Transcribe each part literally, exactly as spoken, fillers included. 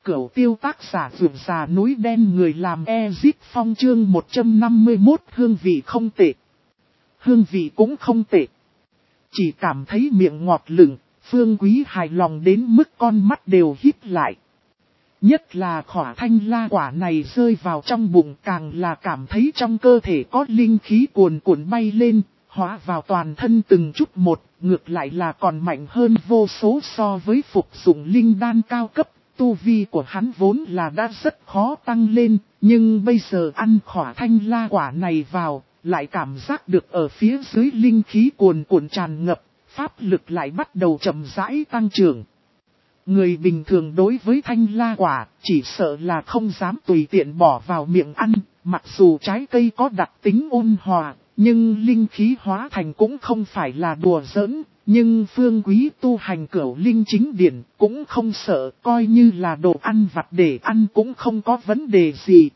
Cửu tiêu tác giả vượt già núi đen người làm Ezip Phong chương một trăm năm mươi mốt hương vị không tệ. Hương vị cũng không tệ. Chỉ cảm thấy miệng ngọt lửng, Phương Quý hài lòng đến mức con mắt đều híp lại. Nhất là khỏa thanh la quả này rơi vào trong bụng càng là cảm thấy trong cơ thể có linh khí cuồn cuộn bay lên, hóa vào toàn thân từng chút một, ngược lại là còn mạnh hơn vô số so với phục dụng linh đan cao cấp. Tu vi của hắn vốn là đã rất khó tăng lên, nhưng bây giờ ăn khỏa thanh la quả này vào, lại cảm giác được ở phía dưới linh khí cuồn cuộn tràn ngập, pháp lực lại bắt đầu chậm rãi tăng trưởng. Người bình thường đối với thanh la quả, chỉ sợ là không dám tùy tiện bỏ vào miệng ăn, mặc dù trái cây có đặc tính ôn hòa, nhưng linh khí hóa thành cũng không phải là đùa giỡn. Nhưng Phương Quý tu hành cửu linh chính điển cũng không sợ, coi như là đồ ăn vặt để ăn cũng không có vấn đề gì.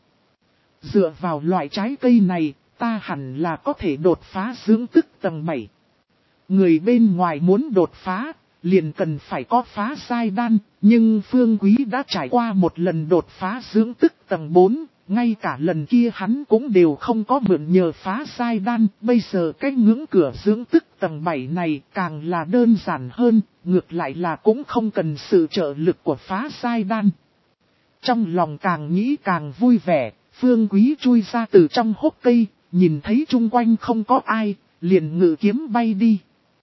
Dựa vào loại trái cây này, ta hẳn là có thể đột phá dưỡng tức tầng bảy. Người bên ngoài muốn đột phá, liền cần phải có phá sai đan, nhưng Phương Quý đã trải qua một lần đột phá dưỡng tức tầng bốn. Ngay cả lần kia hắn cũng đều không có mượn nhờ phá sai đan, bây giờ cái ngưỡng cửa dưỡng tức tầng bảy này càng là đơn giản hơn, ngược lại là cũng không cần sự trợ lực của phá sai đan. Trong lòng càng nghĩ càng vui vẻ, Phương Quý chui ra từ trong hốc cây, nhìn thấy chung quanh không có ai, liền ngự kiếm bay đi.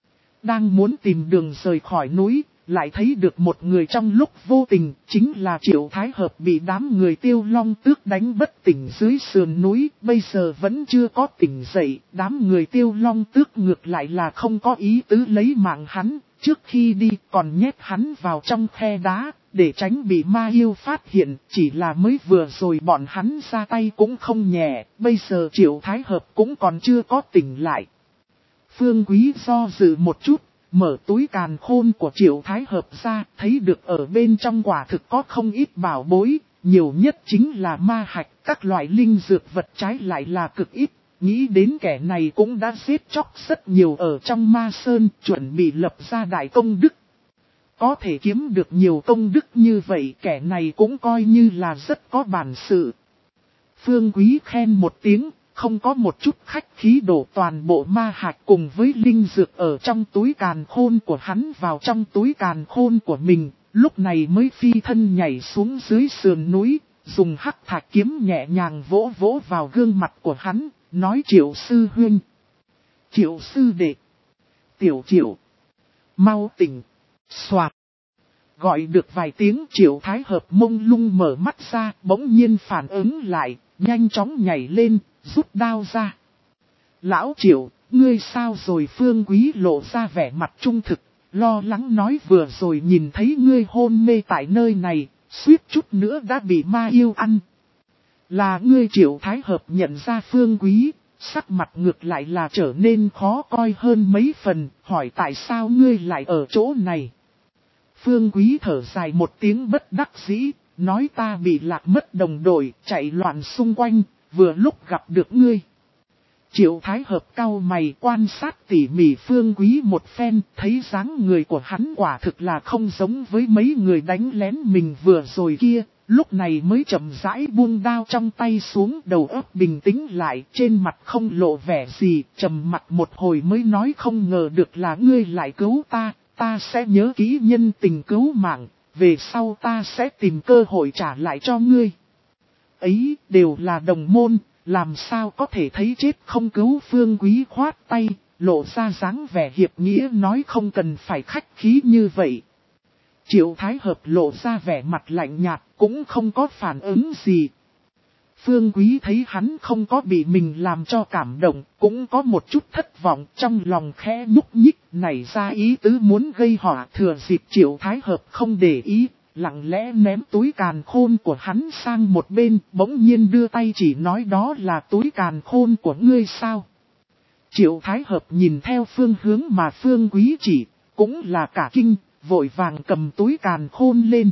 Đang muốn tìm đường rời khỏi núi, lại thấy được một người trong lúc vô tình, chính là Triệu Thái Hợp bị đám người Tiêu Long Tước đánh bất tỉnh dưới sườn núi, bây giờ vẫn chưa có tỉnh dậy, đám người Tiêu Long Tước ngược lại là không có ý tứ lấy mạng hắn, trước khi đi còn nhét hắn vào trong khe đá, để tránh bị ma yêu phát hiện, chỉ là mới vừa rồi bọn hắn ra tay cũng không nhẹ, bây giờ Triệu Thái Hợp cũng còn chưa có tỉnh lại. Phương Quý do dự một chút. Mở túi càn khôn của Triệu Thái Hợp ra, thấy được ở bên trong quả thực có không ít bảo bối, nhiều nhất chính là ma hạch, các loại linh dược vật trái lại là cực ít. Nghĩ đến kẻ này cũng đã giết chóc rất nhiều ở trong ma sơn, chuẩn bị lập ra đại công đức. Có thể kiếm được nhiều công đức như vậy, kẻ này cũng coi như là rất có bản sự. Phương Quý khen một tiếng. Không có một chút khách khí đổ toàn bộ ma hạch cùng với linh dược ở trong túi càn khôn của hắn vào trong túi càn khôn của mình, lúc này mới phi thân nhảy xuống dưới sườn núi, dùng hắc thạch kiếm nhẹ nhàng vỗ vỗ vào gương mặt của hắn, nói Triệu sư huynh, Triệu sư đệ, Tiểu Triệu, mau tỉnh, soạt. Gọi được vài tiếng Triệu Thái Hợp mông lung mở mắt ra, bỗng nhiên phản ứng lại, nhanh chóng nhảy lên. Rút đao ra. Lão Triệu, ngươi sao rồi? Phương Quý lộ ra vẻ mặt trung thực, lo lắng nói vừa rồi nhìn thấy ngươi hôn mê tại nơi này, suýt chút nữa đã bị ma yêu ăn. Là ngươi? Triệu Thái Hợp nhận ra Phương Quý, sắc mặt ngược lại là trở nên khó coi hơn mấy phần, hỏi tại sao ngươi lại ở chỗ này. Phương Quý thở dài một tiếng bất đắc dĩ, nói ta bị lạc mất đồng đội, chạy loạn xung quanh. Vừa lúc gặp được ngươi. Triệu Thái Hợp cau mày quan sát tỉ mỉ Phương Quý một phen, thấy dáng người của hắn quả thực là không giống với mấy người đánh lén mình vừa rồi kia, lúc này mới chậm rãi buông đao trong tay xuống, đầu óc bình tĩnh lại, trên mặt không lộ vẻ gì, trầm mặt một hồi mới nói không ngờ được là ngươi lại cứu ta, ta sẽ nhớ kỹ nhân tình cứu mạng, về sau ta sẽ tìm cơ hội trả lại cho ngươi. Ấy đều là đồng môn, làm sao có thể thấy chết không cứu. Phương Quý khoát tay, lộ ra dáng vẻ hiệp nghĩa nói không cần phải khách khí như vậy. Triệu Thái Hợp lộ ra vẻ mặt lạnh nhạt, cũng không có phản ứng gì. Phương Quý thấy hắn không có bị mình làm cho cảm động, cũng có một chút thất vọng, trong lòng khẽ nhúc nhích, nảy ra ý tứ muốn gây họa. Thừa dịp Triệu Thái Hợp không để ý, lặng lẽ ném túi càn khôn của hắn sang một bên, bỗng nhiên đưa tay chỉ nói đó là túi càn khôn của ngươi sao. Triệu Thái Hợp nhìn theo phương hướng mà Phương Quý chỉ, cũng là cả kinh, vội vàng cầm túi càn khôn lên.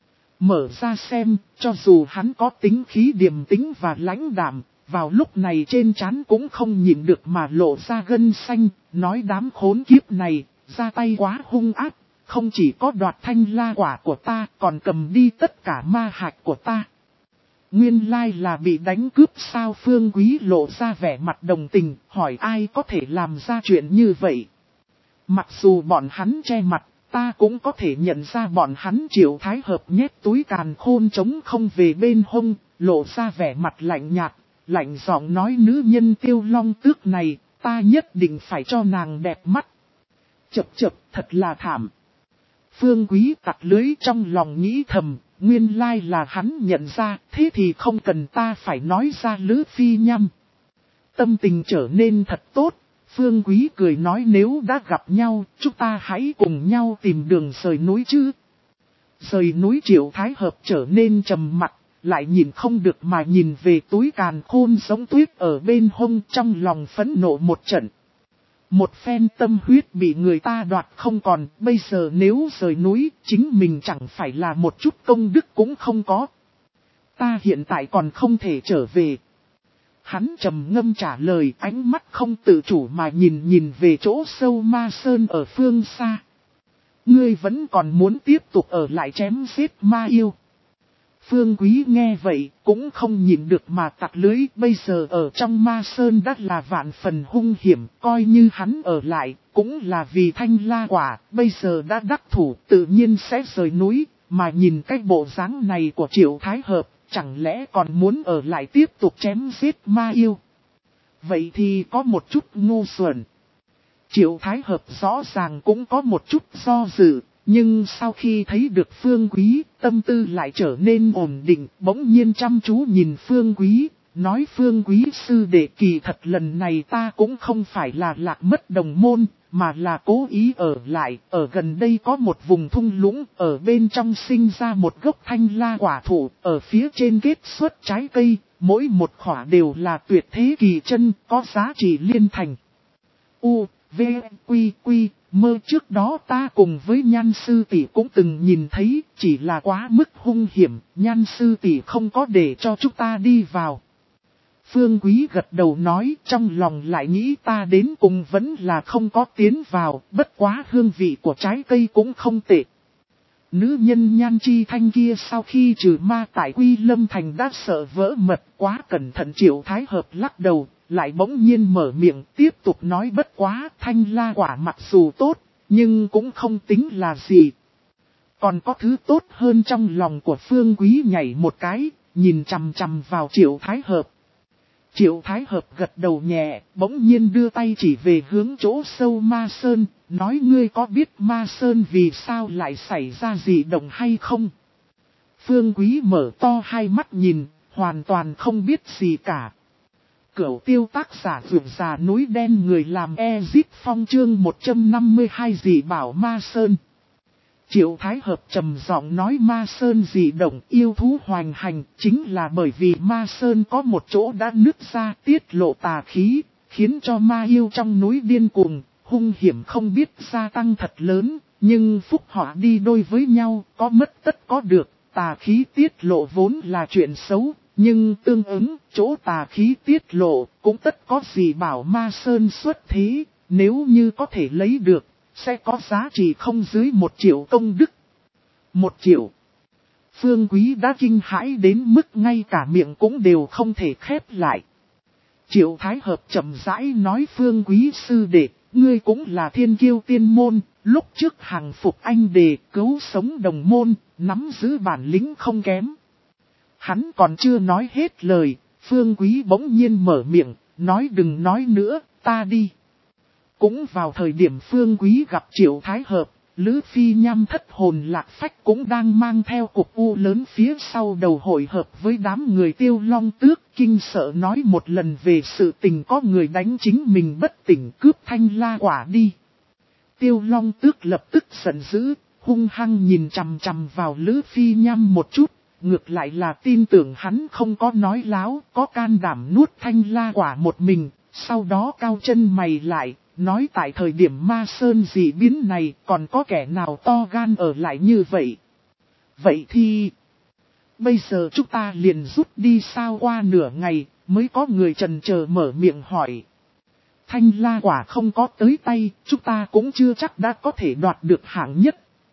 Mở ra xem, cho dù hắn có tính khí điềm tĩnh và lãnh đạm, vào lúc này trên trán cũng không nhịn được mà lộ ra gân xanh, nói đám khốn kiếp này, ra tay quá hung ác. không chỉ có đoạt thanh la quả của ta, còn cầm đi tất cả ma hạch của ta. Nguyên lai là bị đánh cướp sao? Phương Quý lộ ra vẻ mặt đồng tình, hỏi ai có thể làm ra chuyện như vậy. Mặc dù bọn hắn che mặt, ta cũng có thể nhận ra bọn hắn. Triệu Thái Hợp nhét túi càn khôn trống không về bên hông, lộ ra vẻ mặt lạnh nhạt, lạnh giọng nói nữ nhân Tiêu Long Tước này, ta nhất định phải cho nàng đẹp mắt. Chập chập, thật là thảm. Phương Quý tặc lưới trong lòng nghĩ thầm, nguyên lai là hắn nhận ra, thế thì không cần ta phải nói ra Lữ Phi nhăm. Tâm tình trở nên thật tốt, Phương Quý cười nói nếu đã gặp nhau, chúng ta hãy cùng nhau tìm đường rời núi chứ. Rời núi. Triệu Thái Hợp trở nên trầm mặt, lại nhìn không được mà nhìn về túi càn khôn giống tuyết ở bên hông, trong lòng phẫn nộ một trận. Một phen tâm huyết bị người ta đoạt không còn, bây giờ nếu rời núi, chính mình chẳng phải là một chút công đức cũng không có. Ta hiện tại còn không thể trở về. Hắn trầm ngâm trả lời, ánh mắt không tự chủ mà nhìn nhìn về chỗ sâu ma sơn ở phương xa. Ngươi vẫn còn muốn tiếp tục ở lại chém giết ma yêu. Phương Quý nghe vậy, cũng không nhìn được mà tặc lưới, bây giờ ở trong ma sơn đã là vạn phần hung hiểm, coi như hắn ở lại, cũng là vì thanh la quả, bây giờ đã đắc thủ, tự nhiên sẽ rời núi, mà nhìn cái bộ dáng này của Triệu Thái Hợp, chẳng lẽ còn muốn ở lại tiếp tục chém giết ma yêu. Vậy thì có một chút ngu xuẩn. Triệu Thái Hợp rõ ràng cũng có một chút do dự. Nhưng sau khi thấy được Phương Quý, tâm tư lại trở nên ổn định, bỗng nhiên chăm chú nhìn Phương Quý, nói Phương Quý sư đệ kỳ thật lần này ta cũng không phải là lạc mất đồng môn, mà là cố ý ở lại, ở gần đây có một vùng thung lũng, ở bên trong sinh ra một gốc thanh la quả thụ, ở phía trên kết xuất trái cây, mỗi một khỏa đều là tuyệt thế kỳ chân, có giá trị liên thành. U, V, Quy, Quy. Mơ trước đó ta cùng với Nhan sư tỷ cũng từng nhìn thấy, chỉ là quá mức hung hiểm, Nhan sư tỷ không có để cho chúng ta đi vào. Phương Quý gật đầu nói, trong lòng lại nghĩ ta đến cùng vẫn là không có tiến vào, bất quá hương vị của trái cây cũng không tệ. Nữ nhân Nhan Chi Thanh kia sau khi trừ ma tại Quy Lâm Thành đã sợ vỡ mật, quá cẩn thận. Triệu Thái Hợp lắc đầu. Lại bỗng nhiên mở miệng tiếp tục nói bất quá thanh la quả mặc dù tốt, nhưng cũng không tính là gì. Còn có thứ tốt hơn. Trong lòng của Phương Quý nhảy một cái, nhìn chằm chằm vào Triệu Thái Hợp. Triệu Thái Hợp gật đầu nhẹ, bỗng nhiên đưa tay chỉ về hướng chỗ sâu ma sơn, nói ngươi có biết ma sơn vì sao lại xảy ra gì động hay không? Phương Quý mở to hai mắt nhìn, hoàn toàn không biết gì cả. Cửu tiêu tác giả vượt già núi đen người làm Ezip Phong chương một trăm năm mươi hai dị bảo ma sơn. Triệu Thái Hợp trầm giọng nói ma sơn dị động yêu thú hoành hành chính là bởi vì ma sơn có một chỗ đã nứt ra tiết lộ tà khí, khiến cho ma yêu trong núi điên cuồng, hung hiểm không biết gia tăng thật lớn, nhưng phúc họa đi đôi với nhau, có mất tất có được, tà khí tiết lộ vốn là chuyện xấu. Nhưng tương ứng, chỗ tà khí tiết lộ, cũng tất có gì bảo ma sơn xuất thế, nếu như có thể lấy được, sẽ có giá trị không dưới một triệu công đức. Một triệu. Phương Quý đã kinh hãi đến mức ngay cả miệng cũng đều không thể khép lại. Triệu Thái Hợp chậm rãi nói Phương Quý sư đệ, ngươi cũng là thiên kiêu tiên môn, lúc trước hàng phục anh đề cứu sống đồng môn, nắm giữ bản lĩnh không kém. Hắn còn chưa nói hết lời, Phương Quý bỗng nhiên mở miệng, nói đừng nói nữa, ta đi. Cũng vào thời điểm Phương Quý gặp Triệu Thái Hợp, Lữ Phi nhăm thất hồn lạc phách cũng đang mang theo cục u lớn phía sau đầu hội hợp với đám người Tiêu Long Tước, kinh sợ nói một lần về sự tình có người đánh chính mình bất tỉnh cướp thanh la quả đi. Tiêu Long Tước lập tức giận dữ, hung hăng nhìn chằm chằm vào Lữ Phi nhăm một chút. Ngược lại là tin tưởng hắn không có nói láo, có can đảm nuốt thanh la quả một mình, sau đó cao chân mày lại, nói tại thời điểm ma sơn dị biến này còn có kẻ nào to gan ở lại như vậy. Vậy thì, bây giờ chúng ta liền rút đi sao? Qua nửa ngày, mới có người chần chờ mở miệng hỏi. Thanh la quả không có tới tay, chúng ta cũng chưa chắc đã có thể đoạt được hạng nhất.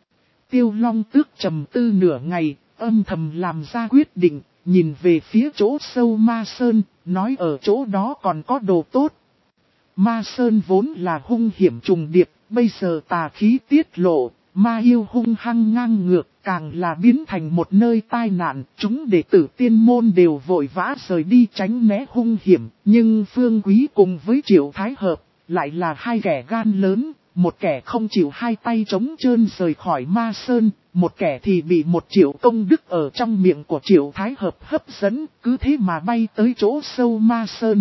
Tiêu Long Tước trầm tư nửa ngày, âm thầm làm ra quyết định, nhìn về phía chỗ sâu Ma Sơn, nói ở chỗ đó còn có đồ tốt. Ma Sơn vốn là hung hiểm trùng điệp, bây giờ tà khí tiết lộ, ma yêu hung hăng ngang ngược, càng là biến thành một nơi tai nạn. Chúng đệ tử tiên môn đều vội vã rời đi tránh né hung hiểm, nhưng Phương Quý cùng với Triệu Thái Hợp, lại là hai kẻ gan lớn. Một kẻ không chịu hai tay trống trơn rời khỏi Ma Sơn, một kẻ thì bị một Triệu Công Đức ở trong miệng của Triệu Thái Hợp hấp dẫn, cứ thế mà bay tới chỗ sâu Ma Sơn.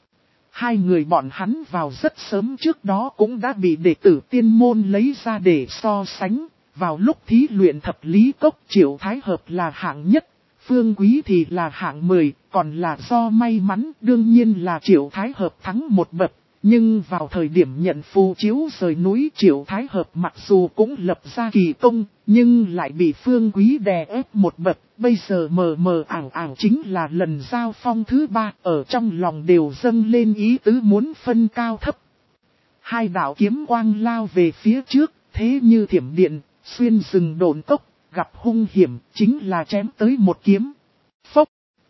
Hai người bọn hắn vào rất sớm trước đó cũng đã bị đệ tử tiên môn lấy ra để so sánh. Vào lúc thí luyện thập lý cốc, Triệu Thái Hợp là hạng nhất, Phương Quý thì là hạng mười, còn là do may mắn đương nhiên là Triệu Thái Hợp thắng một bậc. Nhưng vào thời điểm nhận phù chiếu rời núi, Triệu Thái Hợp mặc dù cũng lập ra kỳ công, nhưng lại bị Phương Quý đè ép một bậc. Bây giờ mờ mờ ảng ảng chính là lần giao phong thứ ba, ở trong lòng đều dâng lên ý tứ muốn phân cao thấp. Hai đạo kiếm quang lao về phía trước, thế như thiểm điện, xuyên rừng đồn cốc, gặp hung hiểm, chính là chém tới một kiếm. Phốc!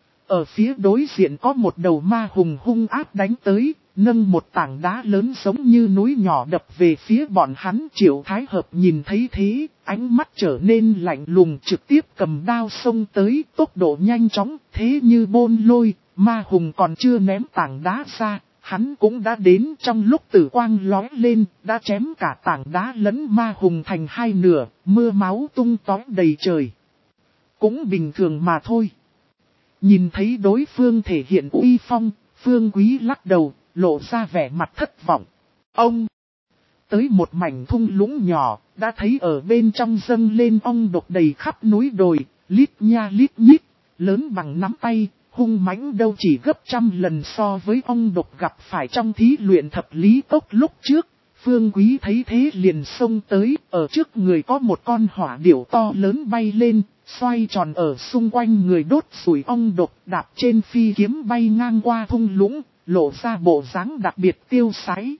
Ở phía đối diện có một đầu ma hùng hung ác đánh tới, nâng một tảng đá lớn giống như núi nhỏ đập về phía bọn hắn. Triệu Thái Hợp nhìn thấy thế, ánh mắt trở nên lạnh lùng, trực tiếp cầm đao xông tới, tốc độ nhanh chóng, thế như bôn lôi. Ma hùng còn chưa ném tảng đá ra, hắn cũng đã đến. Trong lúc tử quang lóe lên, đã chém cả tảng đá lẫn ma hùng thành hai nửa, mưa máu tung tóe đầy trời. Cũng bình thường mà thôi. Nhìn thấy đối phương thể hiện uy phong, Phương Quý lắc đầu, lộ ra vẻ mặt thất vọng. Ông! Tới một mảnh thung lũng nhỏ, đã thấy ở bên trong dâng lên ong độc đầy khắp núi đồi, lít nha lít nhít, lớn bằng nắm tay, hung mãnh đâu chỉ gấp trăm lần so với ong độc gặp phải trong thí luyện thập lý cốc lúc trước. Phương Quý thấy thế liền xông tới, ở trước người có một con hỏa điểu to lớn bay lên, xoay tròn ở xung quanh người đốt sủi ong độc, đạp trên phi kiếm bay ngang qua thung lũng, lộ ra bộ dáng đặc biệt tiêu sái.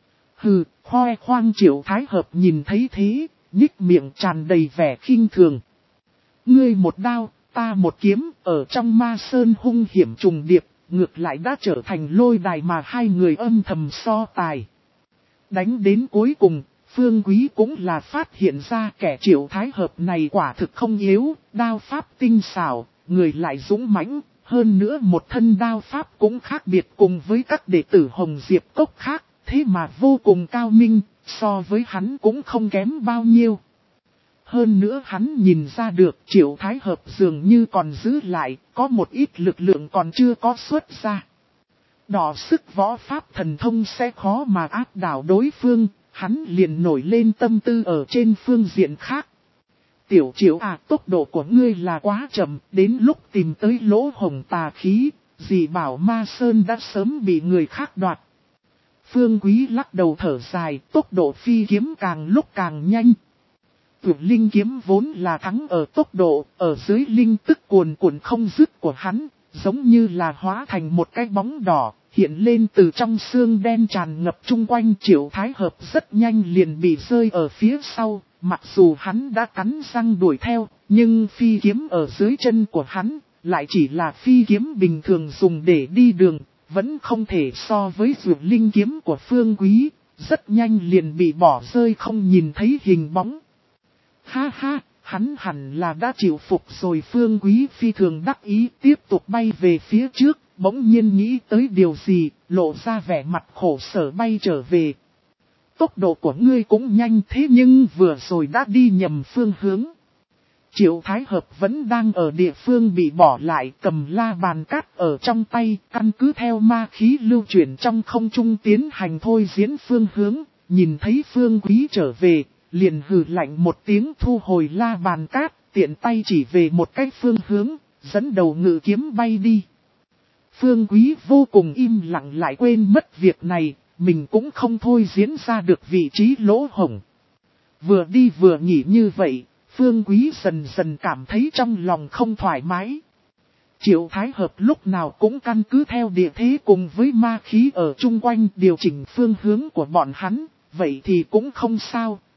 Hừ, khoe khoang. Triệu Thái Hợp nhìn thấy thế, nhích miệng tràn đầy vẻ khinh thường. Ngươi một đao, ta một kiếm, ở trong Ma Sơn hung hiểm trùng điệp, ngược lại đã trở thành lôi đài mà hai người âm thầm so tài. Đánh đến cuối cùng, Phương Quý cũng là phát hiện ra kẻ Triệu Thái Hợp này quả thực không yếu, đao pháp tinh xảo, người lại dũng mãnh, hơn nữa một thân đao pháp cũng khác biệt cùng với các đệ tử Hồng Diệp Cốc khác, thế mà vô cùng cao minh, so với hắn cũng không kém bao nhiêu. Hơn nữa hắn nhìn ra được Triệu Thái Hợp dường như còn giữ lại, có một ít lực lượng còn chưa có xuất ra. Đỏ sức võ pháp thần thông sẽ khó mà áp đảo đối phương, hắn liền nổi lên tâm tư ở trên phương diện khác. Tiểu Triệu à, tốc độ của ngươi là quá chậm, đến lúc tìm tới lỗ hồng tà khí, dì bảo Ma Sơn đã sớm bị người khác đoạt. Phương Quý lắc đầu thở dài, tốc độ phi kiếm càng lúc càng nhanh. Tuyệt linh kiếm vốn là thắng ở tốc độ, ở dưới linh tức cuồn cuộn không dứt của hắn, giống như là hóa thành một cái bóng đỏ, hiện lên từ trong xương đen tràn ngập chung quanh. Triệu Thái Hợp rất nhanh liền bị rơi ở phía sau, mặc dù hắn đã cắn răng đuổi theo, nhưng phi kiếm ở dưới chân của hắn, lại chỉ là phi kiếm bình thường dùng để đi đường, vẫn không thể so với dược linh kiếm của Phương Quý, rất nhanh liền bị bỏ rơi không nhìn thấy hình bóng. Ha ha, hắn hẳn là đã chịu phục rồi. Phương Quý phi thường đắc ý tiếp tục bay về phía trước, bỗng nhiên nghĩ tới điều gì, lộ ra vẻ mặt khổ sở bay trở về. Tốc độ của ngươi cũng nhanh thế nhưng vừa rồi đã đi nhầm phương hướng. Triệu Thái Hợp vẫn đang ở địa phương bị bỏ lại, cầm la bàn cát ở trong tay, căn cứ theo ma khí lưu chuyển trong không trung tiến hành thôi diễn phương hướng, nhìn thấy Phương Quý trở về, liền hừ lạnh một tiếng thu hồi la bàn cát, tiện tay chỉ về một cách phương hướng, dẫn đầu ngự kiếm bay đi. Phương Quý vô cùng im lặng, lại quên mất việc này, mình cũng không thôi diễn ra được vị trí lỗ hổng. Vừa đi vừa nghỉ như vậy, Phương Quý dần dần cảm thấy trong lòng không thoải mái. Triệu Thái Hợp lúc nào cũng căn cứ theo địa thế cùng với ma khí ở chung quanh điều chỉnh phương hướng của bọn hắn, vậy thì cũng không sao,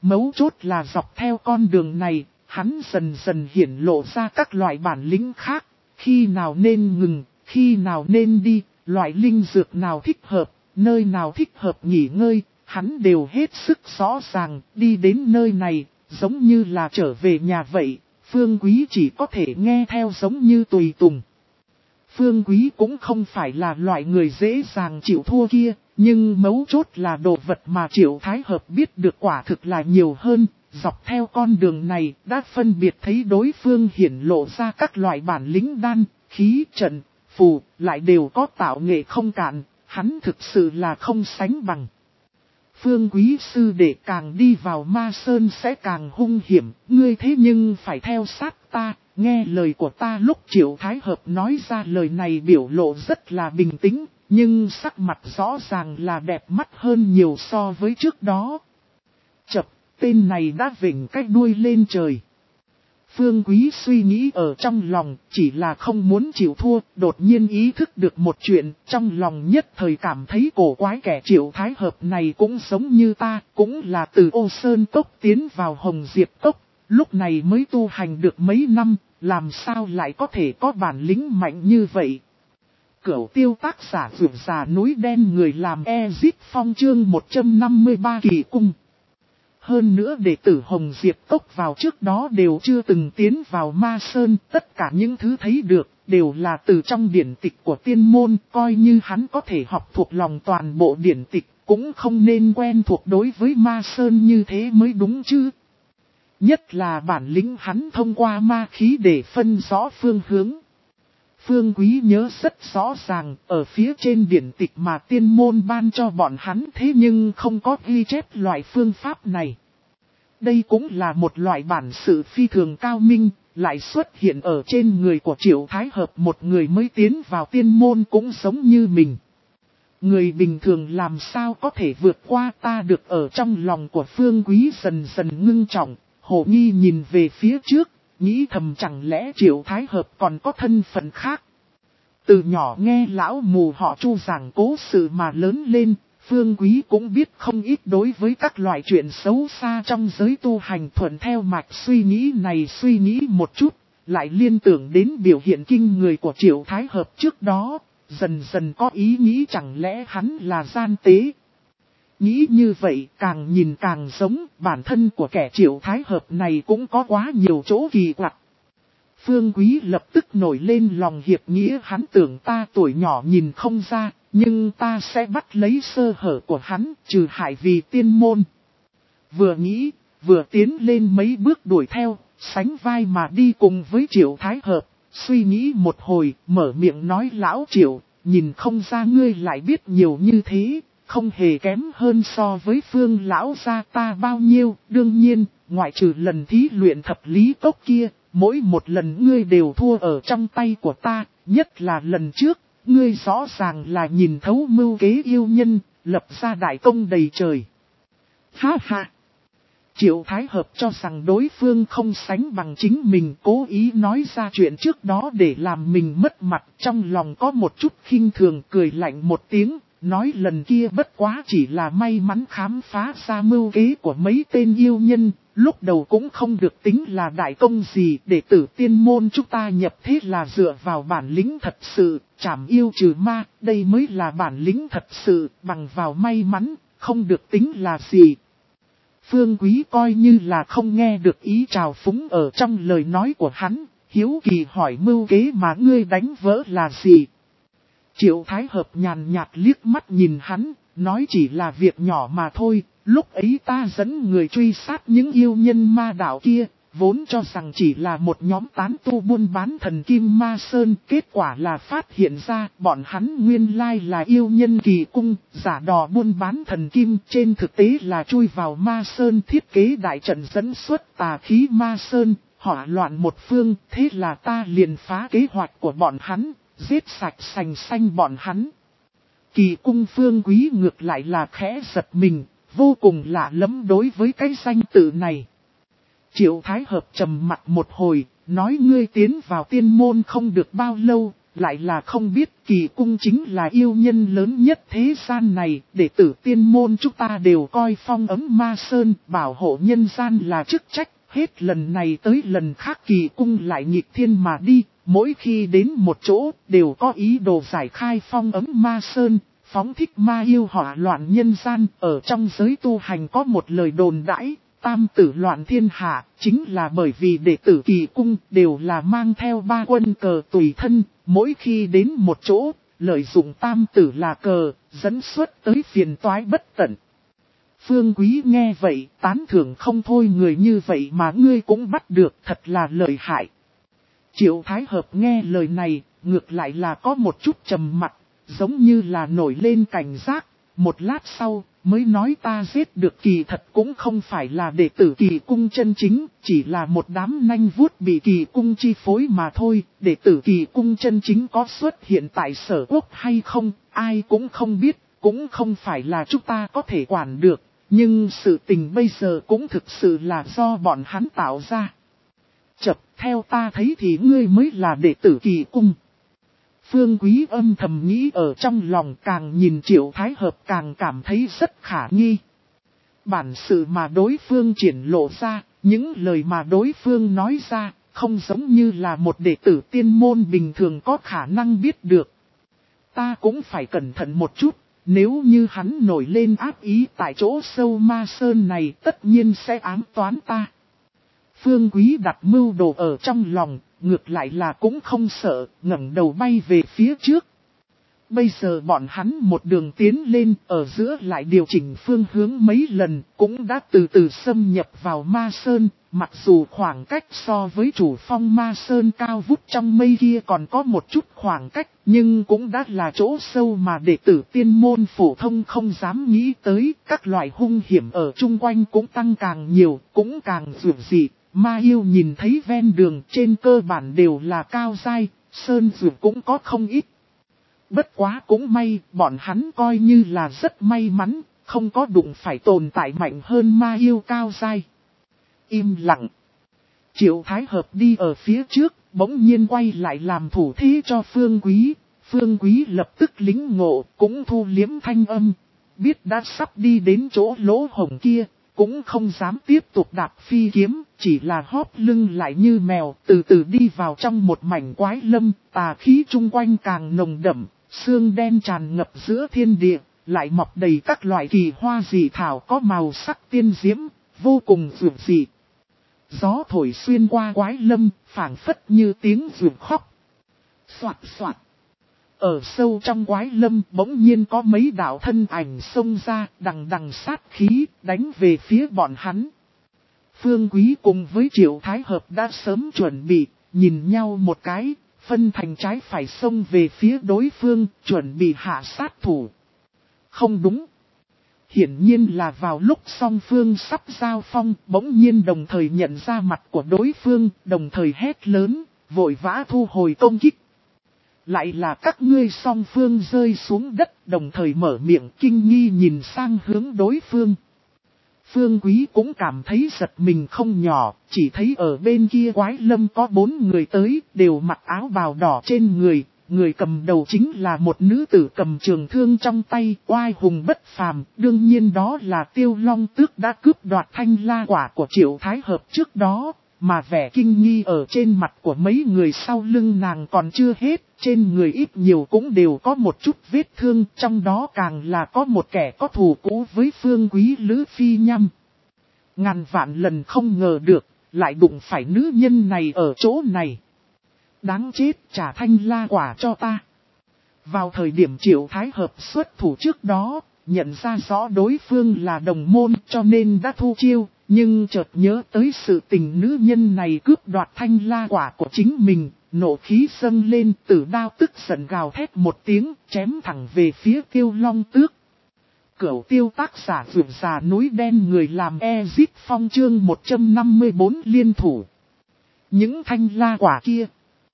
mấu chốt là dọc theo con đường này, hắn dần dần hiển lộ ra các loại bản lĩnh khác, khi nào nên ngừng, khi nào nên đi, loại linh dược nào thích hợp, nơi nào thích hợp nghỉ ngơi, hắn đều hết sức rõ ràng, đi đến nơi này, giống như là trở về nhà vậy, Phương Quý chỉ có thể nghe theo giống như tùy tùng. Phương Quý cũng không phải là loại người dễ dàng chịu thua kia, nhưng mấu chốt là đồ vật mà Triệu Thái Hợp biết được quả thực là nhiều hơn, dọc theo con đường này đã phân biệt thấy đối phương hiển lộ ra các loại bản lĩnh đan, khí, trận, phù, lại đều có tạo nghệ không cạn, hắn thực sự là không sánh bằng. Phương Quý sư đệ càng đi vào ma sơn sẽ càng hung hiểm, ngươi thế nhưng phải theo sát ta, nghe lời của ta. Lúc Triệu Thái Hợp nói ra lời này biểu lộ rất là bình tĩnh, nhưng sắc mặt rõ ràng là đẹp mắt hơn nhiều so với trước đó. Chập, tên này đã vểnh cái đuôi lên trời. Phương Quý suy nghĩ ở trong lòng, chỉ là không muốn chịu thua, đột nhiên ý thức được một chuyện, trong lòng nhất thời cảm thấy cổ quái. Kẻ Triệu Thái Hợp này cũng giống như ta, cũng là từ Ô Sơn Cốc tiến vào Hồng Diệp Cốc, lúc này mới tu hành được mấy năm, làm sao lại có thể có bản lĩnh mạnh như vậy. Cửu Tiêu tác giả vượt già núi đen, người làm Ezip Phong chương một trăm năm mươi ba Kỳ Cung. Hơn nữa đệ tử Hồng Diệp Cốc vào trước đó đều chưa từng tiến vào Ma Sơn, tất cả những thứ thấy được đều là từ trong điển tịch của tiên môn, coi như hắn có thể học thuộc lòng toàn bộ điển tịch, cũng không nên quen thuộc đối với Ma Sơn như thế mới đúng chứ. Nhất là bản lĩnh hắn thông qua ma khí để phân rõ phương hướng. Phương Quý nhớ rất rõ ràng, ở phía trên điển tịch mà tiên môn ban cho bọn hắn thế nhưng không có ghi chép loại phương pháp này. Đây cũng là một loại bản sự phi thường cao minh, lại xuất hiện ở trên người của Triệu Thái Hợp, một người mới tiến vào tiên môn cũng giống như mình. Người bình thường làm sao có thể vượt qua ta được. Ở trong lòng của Phương Quý dần dần ngưng trọng, hồ nghi nhìn về phía trước. Nghĩ thầm chẳng lẽ Triệu Thái Hợp còn có thân phận khác. Từ nhỏ nghe lão mù họ Chu giảng cố sự mà lớn lên, Phương Quý cũng biết không ít đối với các loại chuyện xấu xa trong giới tu hành. Thuận theo mạch suy nghĩ này suy nghĩ một chút, lại liên tưởng đến biểu hiện kinh người của Triệu Thái Hợp trước đó, dần dần có ý nghĩ chẳng lẽ hắn là gian tế. Nghĩ như vậy càng nhìn càng giống, bản thân của kẻ Triệu Thái Hợp này cũng có quá nhiều chỗ kỳ quặc. Phương Quý lập tức nổi lên lòng hiệp nghĩa, hắn tưởng ta tuổi nhỏ nhìn không ra, nhưng ta sẽ bắt lấy sơ hở của hắn, trừ hại vì tiên môn. Vừa nghĩ, vừa tiến lên mấy bước đuổi theo, sánh vai mà đi cùng với Triệu Thái Hợp, suy nghĩ một hồi, mở miệng nói: lão Triệu, nhìn không ra ngươi lại biết nhiều như thế. Không hề kém hơn so với Phương lão gia ta bao nhiêu, đương nhiên, ngoại trừ lần thí luyện thập lý cốc kia, mỗi một lần ngươi đều thua ở trong tay của ta, nhất là lần trước, ngươi rõ ràng là nhìn thấu mưu kế yêu nhân, lập ra đại công đầy trời. Ha ha! Triệu Thái Hợp cho rằng đối phương không sánh bằng chính mình, cố ý nói ra chuyện trước đó để làm mình mất mặt, trong lòng có một chút khinh thường, cười lạnh một tiếng. Nói lần kia bất quá chỉ là may mắn khám phá ra mưu kế của mấy tên yêu nhân, lúc đầu cũng không được tính là đại công gì. Đệ tử tiên môn chúng ta nhập thế là dựa vào bản lĩnh thật sự, trảm yêu trừ ma, đây mới là bản lĩnh thật sự, bằng vào may mắn, không được tính là gì. Phương Quý coi như là không nghe được ý trào phúng ở trong lời nói của hắn, hiếu kỳ hỏi: mưu kế mà ngươi đánh vỡ là gì? Triệu Thái Hợp nhàn nhạt liếc mắt nhìn hắn, nói chỉ là việc nhỏ mà thôi, lúc ấy ta dẫn người truy sát những yêu nhân ma đạo kia, vốn cho rằng chỉ là một nhóm tán tu buôn bán thần kim ma sơn, kết quả là phát hiện ra bọn hắn nguyên lai là yêu nhân kỳ cung, giả đò buôn bán thần kim, trên thực tế là chui vào ma sơn thiết kế đại trận dẫn xuất tà khí ma sơn, hỏa loạn một phương, thế là ta liền phá kế hoạch của bọn hắn. Giết sạch sành xanh bọn hắn. Kỳ cung Phương Quý ngược lại là khẽ giật mình, vô cùng lạ lẫm đối với cái danh tự này. Triệu Thái Hợp trầm mặt một hồi, nói: ngươi tiến vào tiên môn không được bao lâu, lại là không biết Kỳ Cung chính là yêu nhân lớn nhất thế gian này, đệ tử tiên môn chúng ta đều coi phong ấm ma sơn, bảo hộ nhân gian là chức trách, hết lần này tới lần khác Kỳ Cung lại nghịch thiên mà đi, mỗi khi đến một chỗ đều có ý đồ giải khai phong ấm ma sơn, phóng thích ma yêu hỏa loạn nhân gian. Ở trong giới tu hành có một lời đồn đãi, tam tử loạn thiên hạ, chính là bởi vì đệ tử Kỳ Cung đều là mang theo ba quân cờ tùy thân, mỗi khi đến một chỗ, lợi dụng tam tử là cờ, dẫn xuất tới phiền toái bất tận. Phương Quý nghe vậy, tán thưởng không thôi, người như vậy mà ngươi cũng bắt được, thật là lợi hại. Triệu Thái Hợp nghe lời này, ngược lại là có một chút trầm mặc, giống như là nổi lên cảnh giác, một lát sau mới nói ta giết được Kỳ thật cũng không phải là đệ tử Kỳ Cung chân chính, chỉ là một đám nanh vuốt bị Kỳ Cung chi phối mà thôi. Đệ tử Kỳ Cung chân chính có xuất hiện tại Sở Quốc hay không, ai cũng không biết, cũng không phải là chúng ta có thể quản được, nhưng sự tình bây giờ cũng thực sự là do bọn hắn tạo ra. Chập, theo ta thấy thì ngươi mới là đệ tử Kỳ Cung. Phương Quý âm thầm nghĩ ở trong lòng, càng nhìn Triệu Thái Hợp càng cảm thấy rất khả nghi. Bản sự mà đối phương triển lộ ra, những lời mà đối phương nói ra, không giống như là một đệ tử tiên môn bình thường có khả năng biết được. Ta cũng phải cẩn thận một chút, nếu như hắn nổi lên ác ý tại chỗ sâu ma sơn này tất nhiên sẽ ám toán ta. Phương Quý đặt mưu đồ ở trong lòng, ngược lại là cũng không sợ, ngẩng đầu bay về phía trước. Bây giờ bọn hắn một đường tiến lên, ở giữa lại điều chỉnh phương hướng mấy lần, cũng đã từ từ xâm nhập vào ma sơn, mặc dù khoảng cách so với chủ phong ma sơn cao vút trong mây kia còn có một chút khoảng cách, nhưng cũng đã là chỗ sâu mà đệ tử tiên môn phổ thông không dám nghĩ tới, các loại hung hiểm ở chung quanh cũng tăng càng nhiều, cũng càng dường dị. Ma yêu nhìn thấy ven đường trên cơ bản đều là cao dai, sơn dược cũng có không ít. Bất quá cũng may, bọn hắn coi như là rất may mắn, không có đụng phải tồn tại mạnh hơn ma yêu cao dai. Im lặng. Triệu Thái Hợp đi ở phía trước, bỗng nhiên quay lại làm thủ thế cho Phương Quý. Phương Quý lập tức lính ngộ, cũng thu liếm thanh âm. Biết đã sắp đi đến chỗ lỗ hổng kia, cũng không dám tiếp tục đạp phi kiếm, chỉ là hóp lưng lại như mèo, từ từ đi vào trong một mảnh quái lâm, tà khí chung quanh càng nồng đậm, sương đen tràn ngập giữa thiên địa, lại mọc đầy các loại kỳ hoa dị thảo có màu sắc tiên diễm, vô cùng dường dị. Gió thổi xuyên qua quái lâm, phảng phất như tiếng ruột khóc. Soạt soạt. Ở sâu trong quái lâm bỗng nhiên có mấy đạo thân ảnh xông ra, đằng đằng sát khí, đánh về phía bọn hắn. Phương Quý cùng với Triệu Thái Hợp đã sớm chuẩn bị, nhìn nhau một cái, phân thành trái phải xông về phía đối phương, chuẩn bị hạ sát thủ. Không đúng. Hiển nhiên là vào lúc song phương sắp giao phong, bỗng nhiên đồng thời nhận ra mặt của đối phương, đồng thời hét lớn, vội vã thu hồi công kích. Lại là các ngươi song phương rơi xuống đất, đồng thời mở miệng kinh nghi nhìn sang hướng đối phương. Phương Quý cũng cảm thấy giật mình không nhỏ, chỉ thấy ở bên kia quái lâm có bốn người tới, đều mặc áo bào đỏ trên người. Người cầm đầu chính là một nữ tử cầm trường thương trong tay, oai hùng bất phàm, đương nhiên đó là Tiêu Long Tước đã cướp đoạt thanh la quả của Triệu Thái Hợp trước đó, mà vẻ kinh nghi ở trên mặt của mấy người sau lưng nàng còn chưa hết, trên người ít nhiều cũng đều có một chút vết thương, trong đó càng là có một kẻ có thù cũ với Phương Quý Lữ Phi Nhâm. Ngàn vạn lần không ngờ được, lại đụng phải nữ nhân này ở chỗ này. Đáng chết, trả thanh la quả cho ta. Vào thời điểm Triệu Thái Hợp xuất thủ trước đó, nhận ra rõ đối phương là đồng môn cho nên đã thu chiêu, nhưng chợt nhớ tới sự tình nữ nhân này cướp đoạt thanh la quả của chính mình, nộ khí dâng lên, tử đao tức giận gào thét một tiếng, chém thẳng về phía Tiêu Long Tước. Cửu Tiêu tác giả vượt già núi đen người làm Ezit Phong chương một trăm năm mươi bốn liên thủ. Những thanh la quả kia.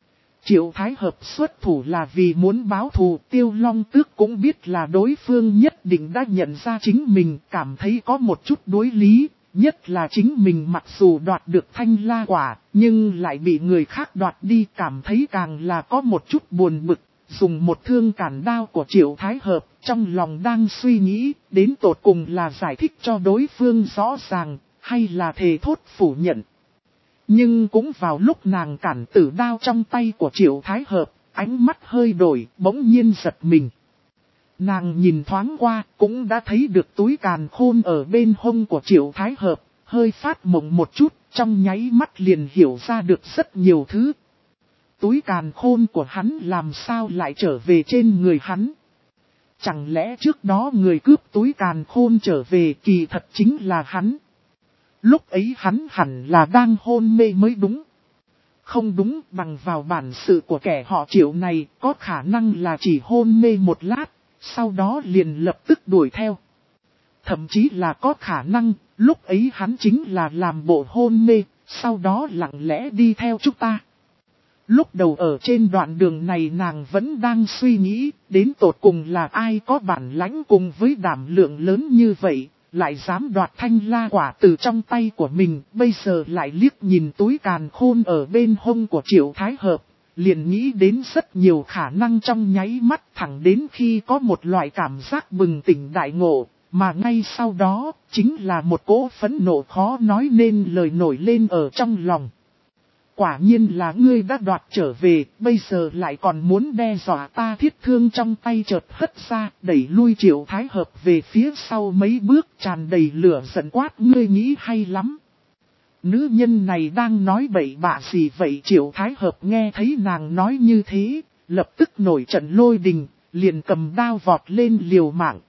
Triệu Thái Hợp xuất thủ là vì muốn báo thù, Tiêu Long Tước cũng biết là đối phương nhất định đã nhận ra chính mình, cảm thấy có một chút đối lý, nhất là chính mình mặc dù đoạt được thanh la quả, nhưng lại bị người khác đoạt đi, cảm thấy càng là có một chút buồn bực. Dùng một thương cản đao của Triệu Thái Hợp, trong lòng đang suy nghĩ, đến tột cùng là giải thích cho đối phương rõ ràng, hay là thề thốt phủ nhận. Nhưng cũng vào lúc nàng cản tử đao trong tay của Triệu Thái Hợp, ánh mắt hơi đổi, bỗng nhiên giật mình. Nàng nhìn thoáng qua, cũng đã thấy được túi càn khôn ở bên hông của Triệu Thái Hợp, hơi phát mộng một chút, trong nháy mắt liền hiểu ra được rất nhiều thứ. Túi càn khôn của hắn làm sao lại trở về trên người hắn? Chẳng lẽ trước đó người cướp túi càn khôn trở về kỳ thật chính là hắn? Lúc ấy hắn hẳn là đang hôn mê mới đúng. Không đúng, bằng vào bản sự của kẻ họ Triệu này, có khả năng là chỉ hôn mê một lát, sau đó liền lập tức đuổi theo. Thậm chí là có khả năng, lúc ấy hắn chính là làm bộ hôn mê, sau đó lặng lẽ đi theo chúng ta. Lúc đầu ở trên đoạn đường này nàng vẫn đang suy nghĩ, đến tột cùng là ai có bản lãnh cùng với đảm lượng lớn như vậy, lại dám đoạt thanh la quả từ trong tay của mình, bây giờ lại liếc nhìn túi càn khôn ở bên hông của Triệu Thái Hợp, liền nghĩ đến rất nhiều khả năng trong nháy mắt, thẳng đến khi có một loại cảm giác bừng tỉnh đại ngộ, mà ngay sau đó, chính là một cỗ phẫn nộ khó nói nên lời nổi lên ở trong lòng. Quả nhiên là ngươi đã đoạt trở về, bây giờ lại còn muốn đe dọa ta. Thiết thương trong tay chợt hất ra, đẩy lui Triệu Thái Hợp về phía sau mấy bước, tràn đầy lửa giận quát: ngươi nghĩ hay lắm. Nữ nhân này đang nói bậy bạ gì vậy? Triệu Thái Hợp nghe thấy nàng nói như thế, lập tức nổi trận lôi đình, liền cầm đao vọt lên liều mạng.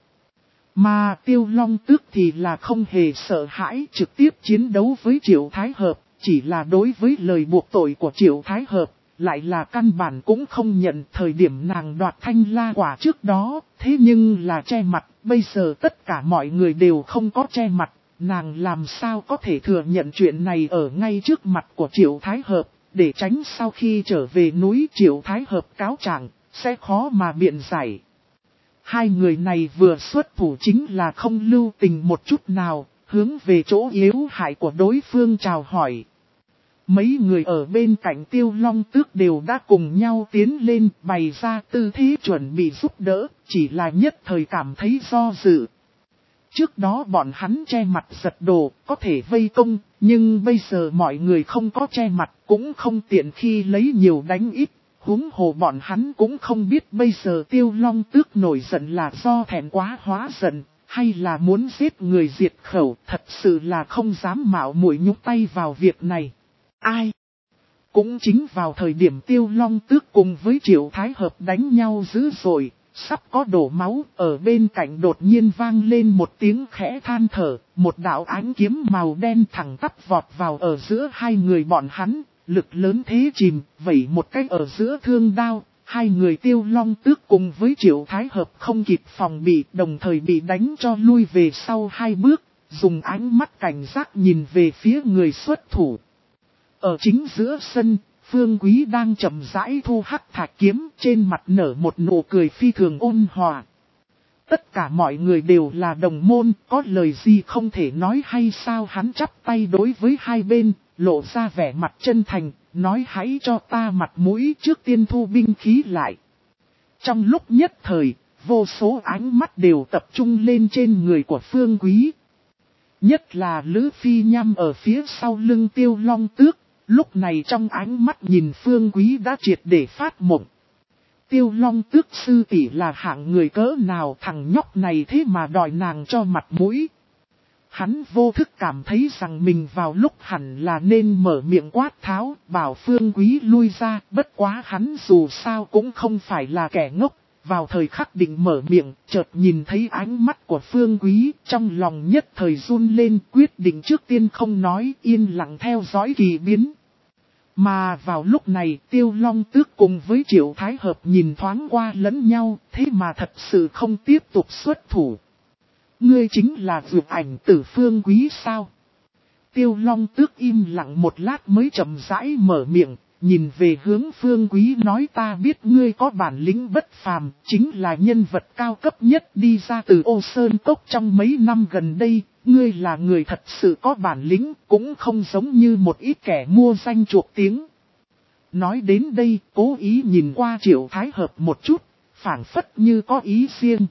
Mà Tiêu Long Tước thì là không hề sợ hãi, trực tiếp chiến đấu với Triệu Thái Hợp. Chỉ là đối với lời buộc tội của Triệu Thái Hợp, lại là căn bản cũng không nhận. Thời điểm nàng đoạt thanh la quả trước đó, thế nhưng là che mặt, bây giờ tất cả mọi người đều không có che mặt. Nàng làm sao có thể thừa nhận chuyện này ở ngay trước mặt của Triệu Thái Hợp, để tránh sau khi trở về núi Triệu Thái Hợp cáo trạng, sẽ khó mà biện giải. Hai người này vừa xuất thủ chính là không lưu tình một chút nào, hướng về chỗ yếu hại của đối phương chào hỏi. Mấy người ở bên cạnh Tiêu Long Tước đều đã cùng nhau tiến lên, bày ra tư thế chuẩn bị giúp đỡ, chỉ là nhất thời cảm thấy do dự. Trước đó bọn hắn che mặt giật đồ, có thể vây công, nhưng bây giờ mọi người không có che mặt, cũng không tiện khi lấy nhiều đánh ít. Huống hồ bọn hắn cũng không biết bây giờ Tiêu Long Tước nổi giận là do thẹn quá hóa giận, hay là muốn giết người diệt khẩu, thật sự là không dám mạo muội nhúc tay vào việc này. Ai? Cũng chính vào thời điểm Tiêu Long Tước cùng với Triệu Thái Hợp đánh nhau dữ dội, sắp có đổ máu, ở bên cạnh đột nhiên vang lên một tiếng khẽ than thở, một đạo ánh kiếm màu đen thẳng tắp vọt vào ở giữa hai người bọn hắn, lực lớn thế chìm, vẩy một cách ở giữa thương đao, hai người Tiêu Long Tước cùng với Triệu Thái Hợp không kịp phòng bị, đồng thời bị đánh cho lui về sau hai bước, dùng ánh mắt cảnh giác nhìn về phía người xuất thủ. Ở chính giữa sân, Phương Quý đang chậm rãi thu hắc thạch kiếm, trên mặt nở một nụ cười phi thường ôn hòa. Tất cả mọi người đều là đồng môn, có lời gì không thể nói hay sao? Hắn chắp tay đối với hai bên, lộ ra vẻ mặt chân thành, nói hãy cho ta mặt mũi, trước tiên thu binh khí lại. Trong lúc nhất thời, vô số ánh mắt đều tập trung lên trên người của Phương Quý. Nhất là Lữ Phi Nham ở phía sau lưng Tiêu Long Tước. Lúc này trong ánh mắt nhìn Phương Quý đã triệt để phát mộng. Tiêu Long Tước sư tỷ là hạng người cỡ nào, thằng nhóc này thế mà đòi nàng cho mặt mũi. Hắn vô thức cảm thấy rằng mình vào lúc hẳn là nên mở miệng quát tháo, bảo Phương Quý lui ra, bất quá hắn dù sao cũng không phải là kẻ ngốc. Vào thời khắc định mở miệng, chợt nhìn thấy ánh mắt của Phương Quý, trong lòng nhất thời run lên, quyết định trước tiên không nói, yên lặng theo dõi kỳ biến. Mà vào lúc này, Tiêu Long Tước cùng với Triệu Thái Hợp nhìn thoáng qua lẫn nhau, thế mà thật sự không tiếp tục xuất thủ. Ngươi chính là Dược Ảnh Tử Phương Quý sao? Tiêu Long Tước im lặng một lát mới chậm rãi mở miệng, nhìn về hướng Phương Quý nói: ta biết ngươi có bản lĩnh bất phàm, chính là nhân vật cao cấp nhất đi ra từ Ô Sơn Cốc trong mấy năm gần đây, ngươi là người thật sự có bản lĩnh, cũng không giống như một ít kẻ mua danh chuộc tiếng. Nói đến đây, cố ý nhìn qua Triệu Thái Hợp một chút, phảng phất như có ý riêng.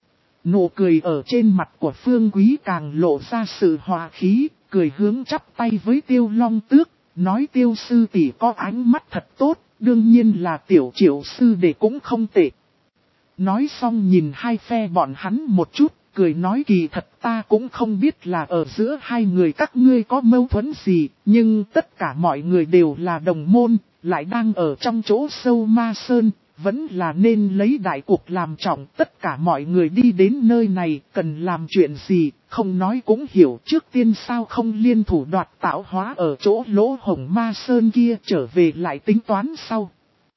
Nụ cười ở trên mặt của Phương Quý càng lộ ra sự hòa khí, cười hướng chắp tay với Tiêu Long Tước, nói Tiêu sư tỷ có ánh mắt thật tốt, đương nhiên là tiểu Triệu sư đệ cũng không tệ. Nói xong nhìn hai phe bọn hắn một chút, cười nói kỳ thật ta cũng không biết là ở giữa hai người các ngươi có mâu thuẫn gì, nhưng tất cả mọi người đều là đồng môn, lại đang ở trong chỗ sâu ma sơn, vẫn là nên lấy đại cuộc làm trọng. Tất cả mọi người đi đến nơi này cần làm chuyện gì, không nói cũng hiểu. Trước tiên sao không liên thủ đoạt tạo hóa ở chỗ lỗ hổng ma sơn kia, trở về lại tính toán sau.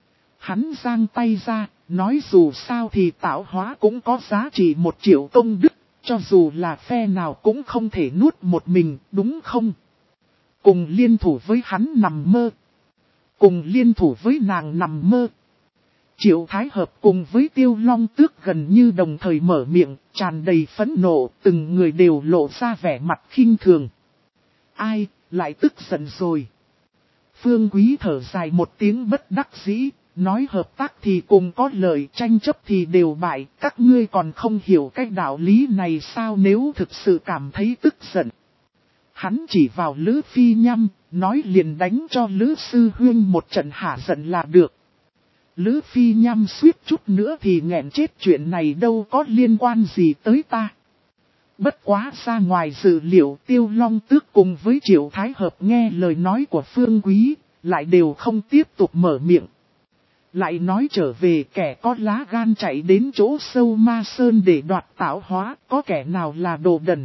Hắn giang tay ra, nói dù sao thì tạo hóa cũng có giá trị một triệu công đức, cho dù là phe nào cũng không thể nuốt một mình, đúng không? Cùng liên thủ với hắn nằm mơ. Cùng liên thủ với nàng nằm mơ. Triệu Thái Hợp cùng với Tiêu Long Tước gần như đồng thời mở miệng, tràn đầy phẫn nộ, từng người đều lộ ra vẻ mặt khinh thường. Ai, lại tức giận rồi. Phương Quý thở dài một tiếng bất đắc dĩ, nói hợp tác thì cùng có lợi, tranh chấp thì đều bại, các ngươi còn không hiểu cái đạo lý này sao? Nếu thực sự cảm thấy tức giận. Hắn chỉ vào Lữ Phi Nham, nói liền đánh cho Lữ Sư Huyên một trận hả giận là được. Lữ Phi Nham suýt chút nữa thì nghẹn chết, chuyện này đâu có liên quan gì tới ta. Bất quá ra ngoài dự liệu, Tiêu Long Tước cùng với Triệu Thái Hợp nghe lời nói của Phương Quý, lại đều không tiếp tục mở miệng. Lại nói trở về, kẻ có lá gan chạy đến chỗ sâu ma sơn để đoạt tạo hóa, có kẻ nào là đồ đần.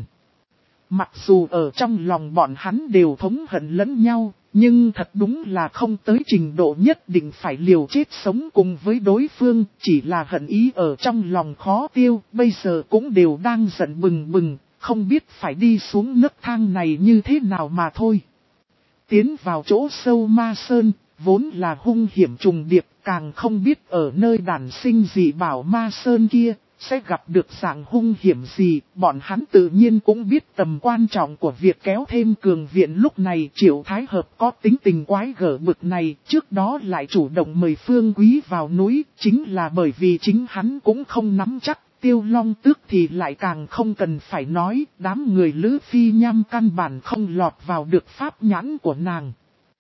Mặc dù ở trong lòng bọn hắn đều thống hận lẫn nhau, nhưng thật đúng là không tới trình độ nhất định phải liều chết sống cùng với đối phương, chỉ là hận ý ở trong lòng khó tiêu, bây giờ cũng đều đang giận bừng bừng, không biết phải đi xuống nấc thang này như thế nào mà thôi. Tiến vào chỗ sâu ma sơn, vốn là hung hiểm trùng điệp, càng không biết ở nơi đàn sinh dị bảo ma sơn kia, sẽ gặp được dạng hung hiểm gì. Bọn hắn tự nhiên cũng biết tầm quan trọng của việc kéo thêm cường viện. Lúc này Triệu Thái Hợp có tính tình quái gở bực này, trước đó lại chủ động mời Phương Quý vào núi, chính là bởi vì chính hắn cũng không nắm chắc. Tiêu Long Tước thì lại càng không cần phải nói, đám người Lữ Phi Nham căn bản không lọt vào được pháp nhãn của nàng.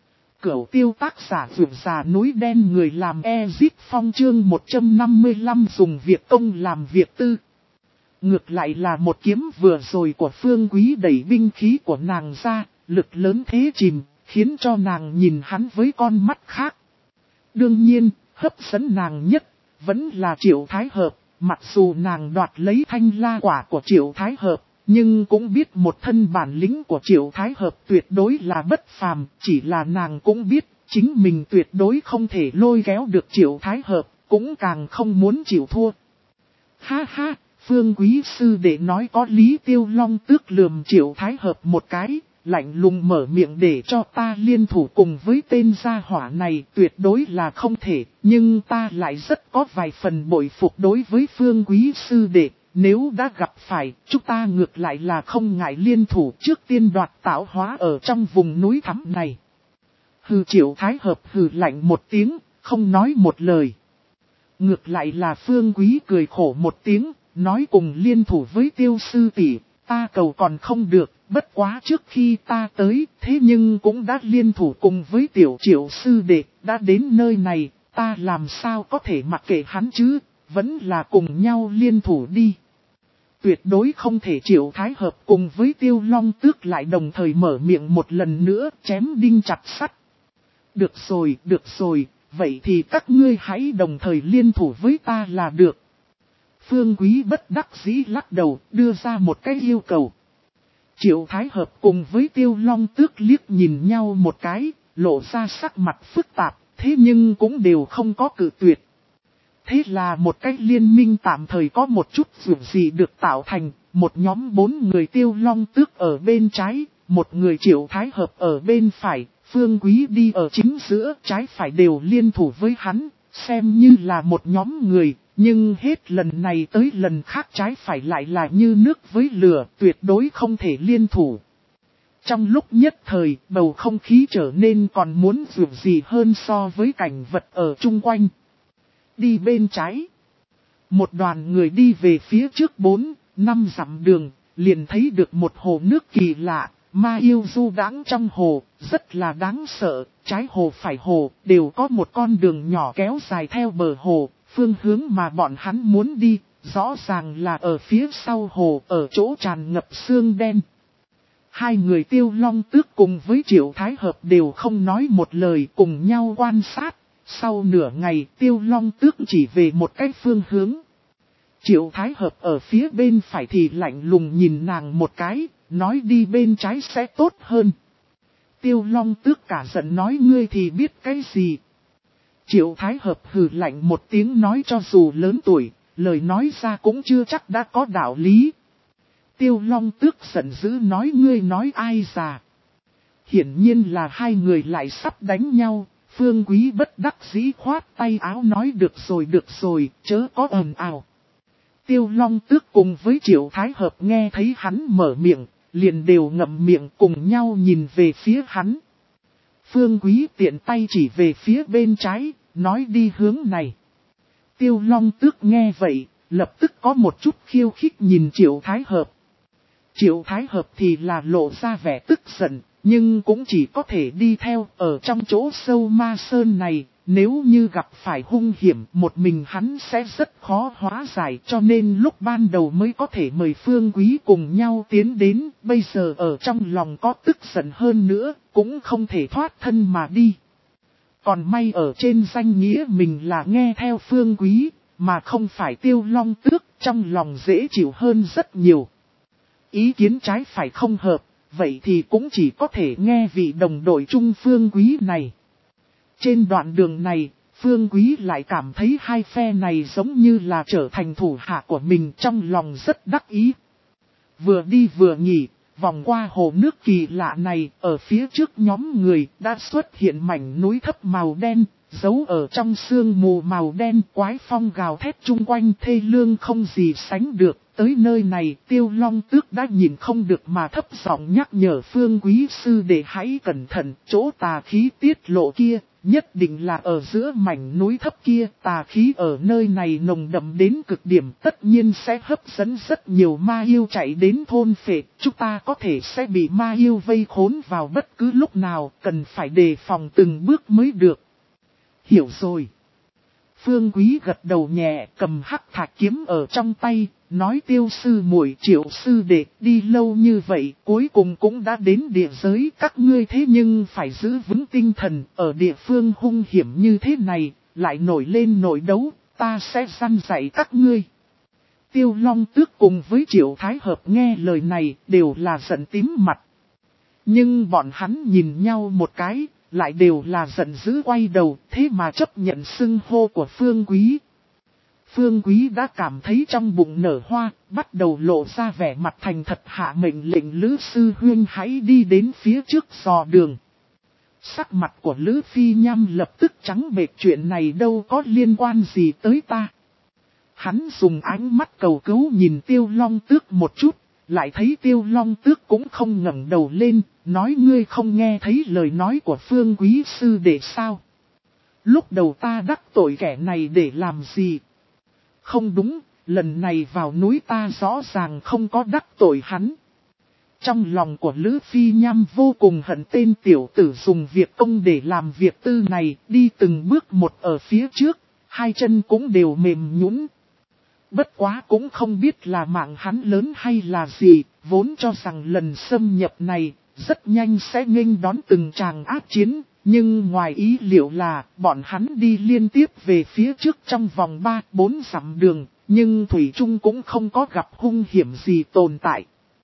Cửu Tiêu tác giả vượt già núi đen, người làm Ezit Phong chương một trăm năm mươi lăm dùng việc công làm việc tư. Ngược lại là một kiếm vừa rồi của Phương Quý đẩy binh khí của nàng ra, lực lớn thế chìm, khiến cho nàng nhìn hắn với con mắt khác. Đương nhiên, hấp dẫn nàng nhất, vẫn là Triệu Thái Hợp, mặc dù nàng đoạt lấy thanh la quả của Triệu Thái Hợp. Nhưng cũng biết một thân bản lĩnh của Triệu Thái Hợp tuyệt đối là bất phàm, chỉ là nàng cũng biết chính mình tuyệt đối không thể lôi kéo được Triệu Thái Hợp, cũng càng không muốn chịu thua. Ha ha, Phương Quý sư đệ nói có lý. Tiêu Long Tước lườm Triệu Thái Hợp một cái, lạnh lùng mở miệng, để cho ta liên thủ cùng với tên gia hỏa này tuyệt đối là không thể, nhưng ta lại rất có vài phần bội phục đối với Phương Quý sư đệ. Nếu đã gặp phải, chúng ta ngược lại là không ngại liên thủ trước tiên đoạt tạo hóa ở trong vùng núi thẳm này. Hừ, Triệu Thái Hợp hừ lạnh một tiếng, không nói một lời. Ngược lại là Phương Quý cười khổ một tiếng, nói cùng liên thủ với Tiêu sư tỷ, ta cầu còn không được, bất quá trước khi ta tới, thế nhưng cũng đã liên thủ cùng với tiểu Triệu sư đệ, đã đến nơi này, ta làm sao có thể mặc kệ hắn chứ, vẫn là cùng nhau liên thủ đi. Tuyệt đối không thể. Triệu Thái Hợp cùng với Tiêu Long Tước lại đồng thời mở miệng một lần nữa, chém đinh chặt sắt. Được rồi, được rồi, vậy thì các ngươi hãy đồng thời liên thủ với ta là được. Phương Quý bất đắc dĩ lắc đầu, đưa ra một cái yêu cầu. Triệu Thái Hợp cùng với Tiêu Long Tước liếc nhìn nhau một cái, lộ ra sắc mặt phức tạp, thế nhưng cũng đều không có cự tuyệt. Thế là một cái liên minh tạm thời có một chút dù gì được tạo thành, một nhóm bốn người Tiêu Long Tước ở bên trái, một người Triệu Thái Hợp ở bên phải, Phương Quý đi ở chính giữa, trái phải đều liên thủ với hắn, xem như là một nhóm người, Nhưng hết lần này tới lần khác trái phải lại là như nước với lửa, tuyệt đối không thể liên thủ. Trong lúc nhất thời, bầu không khí trở nên còn muốn dù gì hơn so với cảnh vật ở chung quanh. Đi bên trái. Một đoàn người đi về phía trước bốn, năm dặm đường, liền thấy được một hồ nước kỳ lạ, ma yêu du đãng trong hồ, rất là đáng sợ, trái hồ phải hồ, đều có một con đường nhỏ kéo dài theo bờ hồ, phương hướng mà bọn hắn muốn đi, rõ ràng là ở phía sau hồ, ở chỗ tràn ngập sương đen. Hai người Tiêu Long Tước cùng với Triệu Thái Hợp đều không nói một lời cùng nhau quan sát, sau nửa ngày Tiêu Long Tước chỉ về một cái phương hướng. Triệu Thái Hợp ở phía bên phải thì lạnh lùng nhìn nàng một cái, nói đi bên trái sẽ tốt hơn. Tiêu Long Tước cả giận nói ngươi thì biết cái gì. Triệu Thái Hợp hừ lạnh một tiếng nói cho dù lớn tuổi, lời nói ra cũng chưa chắc đã có đạo lý. Tiêu Long Tước giận dữ nói ngươi nói ai già. Hiển nhiên là hai người lại sắp đánh nhau, Phương Quý bất đắc dĩ khoát tay áo nói được rồi được rồi, chớ có ồn ào. Tiêu Long Tước cùng với Triệu Thái Hợp nghe thấy hắn mở miệng, liền đều ngậm miệng cùng nhau nhìn về phía hắn. Phương Quý tiện tay chỉ về phía bên trái, nói đi hướng này. Tiêu Long Tước nghe vậy, lập tức có một chút khiêu khích nhìn Triệu Thái Hợp. Triệu Thái Hợp thì là lộ ra vẻ tức giận, nhưng cũng chỉ có thể đi theo ở trong chỗ sâu ma sơn này. Nếu như gặp phải hung hiểm một mình hắn sẽ rất khó hóa giải cho nên lúc ban đầu mới có thể mời Phương Quý cùng nhau tiến đến. Bây giờ ở trong lòng có tức giận hơn nữa cũng không thể thoát thân mà đi. Còn may ở trên danh nghĩa mình là nghe theo Phương Quý mà không phải Tiêu Long Tước, trong lòng dễ chịu hơn rất nhiều. Ý kiến trái phải không hợp, vậy thì cũng chỉ có thể nghe vị đồng đội chung Phương Quý này. Trên đoạn đường này, Phương Quý lại cảm thấy hai phe này giống như là trở thành thủ hạ của mình, trong lòng rất đắc ý. Vừa đi vừa nghỉ, vòng qua hồ nước kỳ lạ này, ở phía trước nhóm người đã xuất hiện mảnh núi thấp màu đen, giấu ở trong sương mù màu đen, quái phong gào thét chung quanh thê lương không gì sánh được. Tới nơi này Tiêu Long Tước đã nhìn không được mà thấp giọng nhắc nhở Phương Quý sư để hãy cẩn thận, chỗ tà khí tiết lộ kia, nhất định là ở giữa mảnh núi thấp kia, tà khí ở nơi này nồng đậm đến cực điểm, tất nhiên sẽ hấp dẫn rất nhiều ma yêu chạy đến thôn phệ, chúng ta có thể sẽ bị ma yêu vây khốn vào bất cứ lúc nào, cần phải đề phòng từng bước mới được. Hiểu rồi. Phương Quý gật đầu nhẹ, cầm hắc thạch kiếm ở trong tay, nói Tiêu sư muội Triệu sư đệ đi lâu như vậy, cuối cùng cũng đã đến địa giới các ngươi, thế nhưng phải giữ vững tinh thần, ở địa phương hung hiểm như thế này, lại nổi lên nổi đấu, ta sẽ săn dạy các ngươi. Tiêu Long Tước cùng với Triệu Thái Hợp nghe lời này đều là giận tím mặt. Nhưng bọn hắn nhìn nhau một cái, lại đều là giận dữ quay đầu, thế mà chấp nhận xưng hô của Phương Quý. Phương Quý đã cảm thấy trong bụng nở hoa, bắt đầu lộ ra vẻ mặt thành thật hạ mệnh lệnh Lữ Sư Huyên hãy đi đến phía trước dò đường. Sắc mặt của Lữ Phi Nham lập tức trắng bệch, chuyện này đâu có liên quan gì tới ta. Hắn dùng ánh mắt cầu cứu nhìn Tiêu Long Tước một chút, lại thấy Tiêu Long Tước cũng không ngẩng đầu lên, nói ngươi không nghe thấy lời nói của Phương Quý sư để sao. Lúc đầu ta đắc tội kẻ này để làm gì? Không đúng, lần này vào núi ta rõ ràng không có đắc tội hắn. Trong lòng của Lữ Phi Nham vô cùng hận tên tiểu tử dùng việc công để làm việc tư này, đi từng bước một ở phía trước, hai chân cũng đều mềm nhũn. Bất quá cũng không biết là mạng hắn lớn hay là gì, vốn cho rằng lần xâm nhập này rất nhanh sẽ nghênh đón từng tràng ác chiến. Nhưng ngoài ý liệu là bọn hắn đi liên tiếp về phía trước trong vòng ba bốn dặm đường, nhưng Thủy Trung cũng không có gặp hung hiểm gì tồn tại.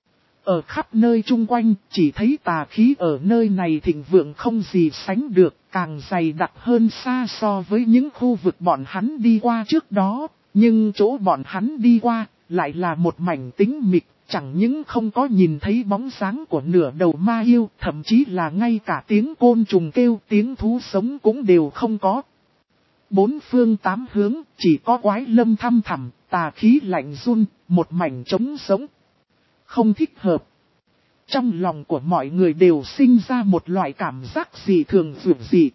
Ở khắp nơi chung quanh chỉ thấy tà khí ở nơi này thịnh vượng không gì sánh được, càng dày đặc hơn xa so với những khu vực bọn hắn đi qua trước đó, nhưng chỗ bọn hắn đi qua lại là một mảnh tĩnh mịch. Chẳng những không có nhìn thấy bóng dáng của nửa đầu ma yêu, thậm chí là ngay cả tiếng côn trùng kêu, tiếng thú sống cũng đều không có. bốn phương tám hướng, chỉ có quái lâm thăm thẳm, tà khí lạnh run, một mảnh trống sống. Không thích hợp. Trong lòng của mọi người đều sinh ra một loại cảm giác dị thường vượt dị.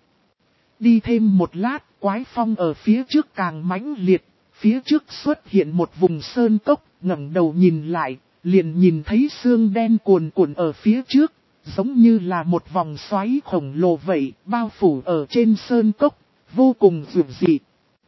Đi thêm một lát, quái phong ở phía trước càng mãnh liệt, phía trước xuất hiện một vùng sơn cốc, ngẩng đầu nhìn lại, liền nhìn thấy sương đen cuồn cuộn ở phía trước, giống như là một vòng xoáy khổng lồ vậy, bao phủ ở trên sơn cốc, vô cùng vượt dị.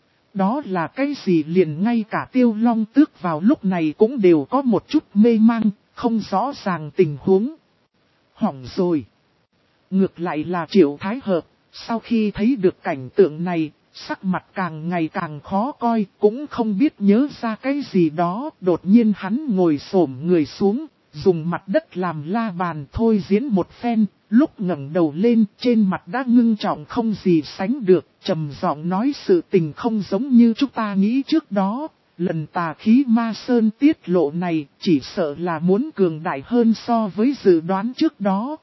Đó là cái gì liền ngay cả Tiêu Long Tước vào lúc này cũng đều có một chút mê mang, không rõ ràng tình huống. Hỏng rồi. Ngược lại là Triệu Thái Hợp, sau khi thấy được cảnh tượng này, sắc mặt càng ngày càng khó coi, cũng không biết nhớ ra cái gì đó. Đột nhiên hắn ngồi xổm người xuống, dùng mặt đất làm la bàn thôi diễn một phen. Lúc ngẩng đầu lên, trên mặt đã ngưng trọng không gì sánh được, trầm giọng nói sự tình không giống như chúng ta nghĩ trước đó. Lần tà khí ma sơn tiết lộ này chỉ sợ là muốn cường đại hơn so với dự đoán trước đó.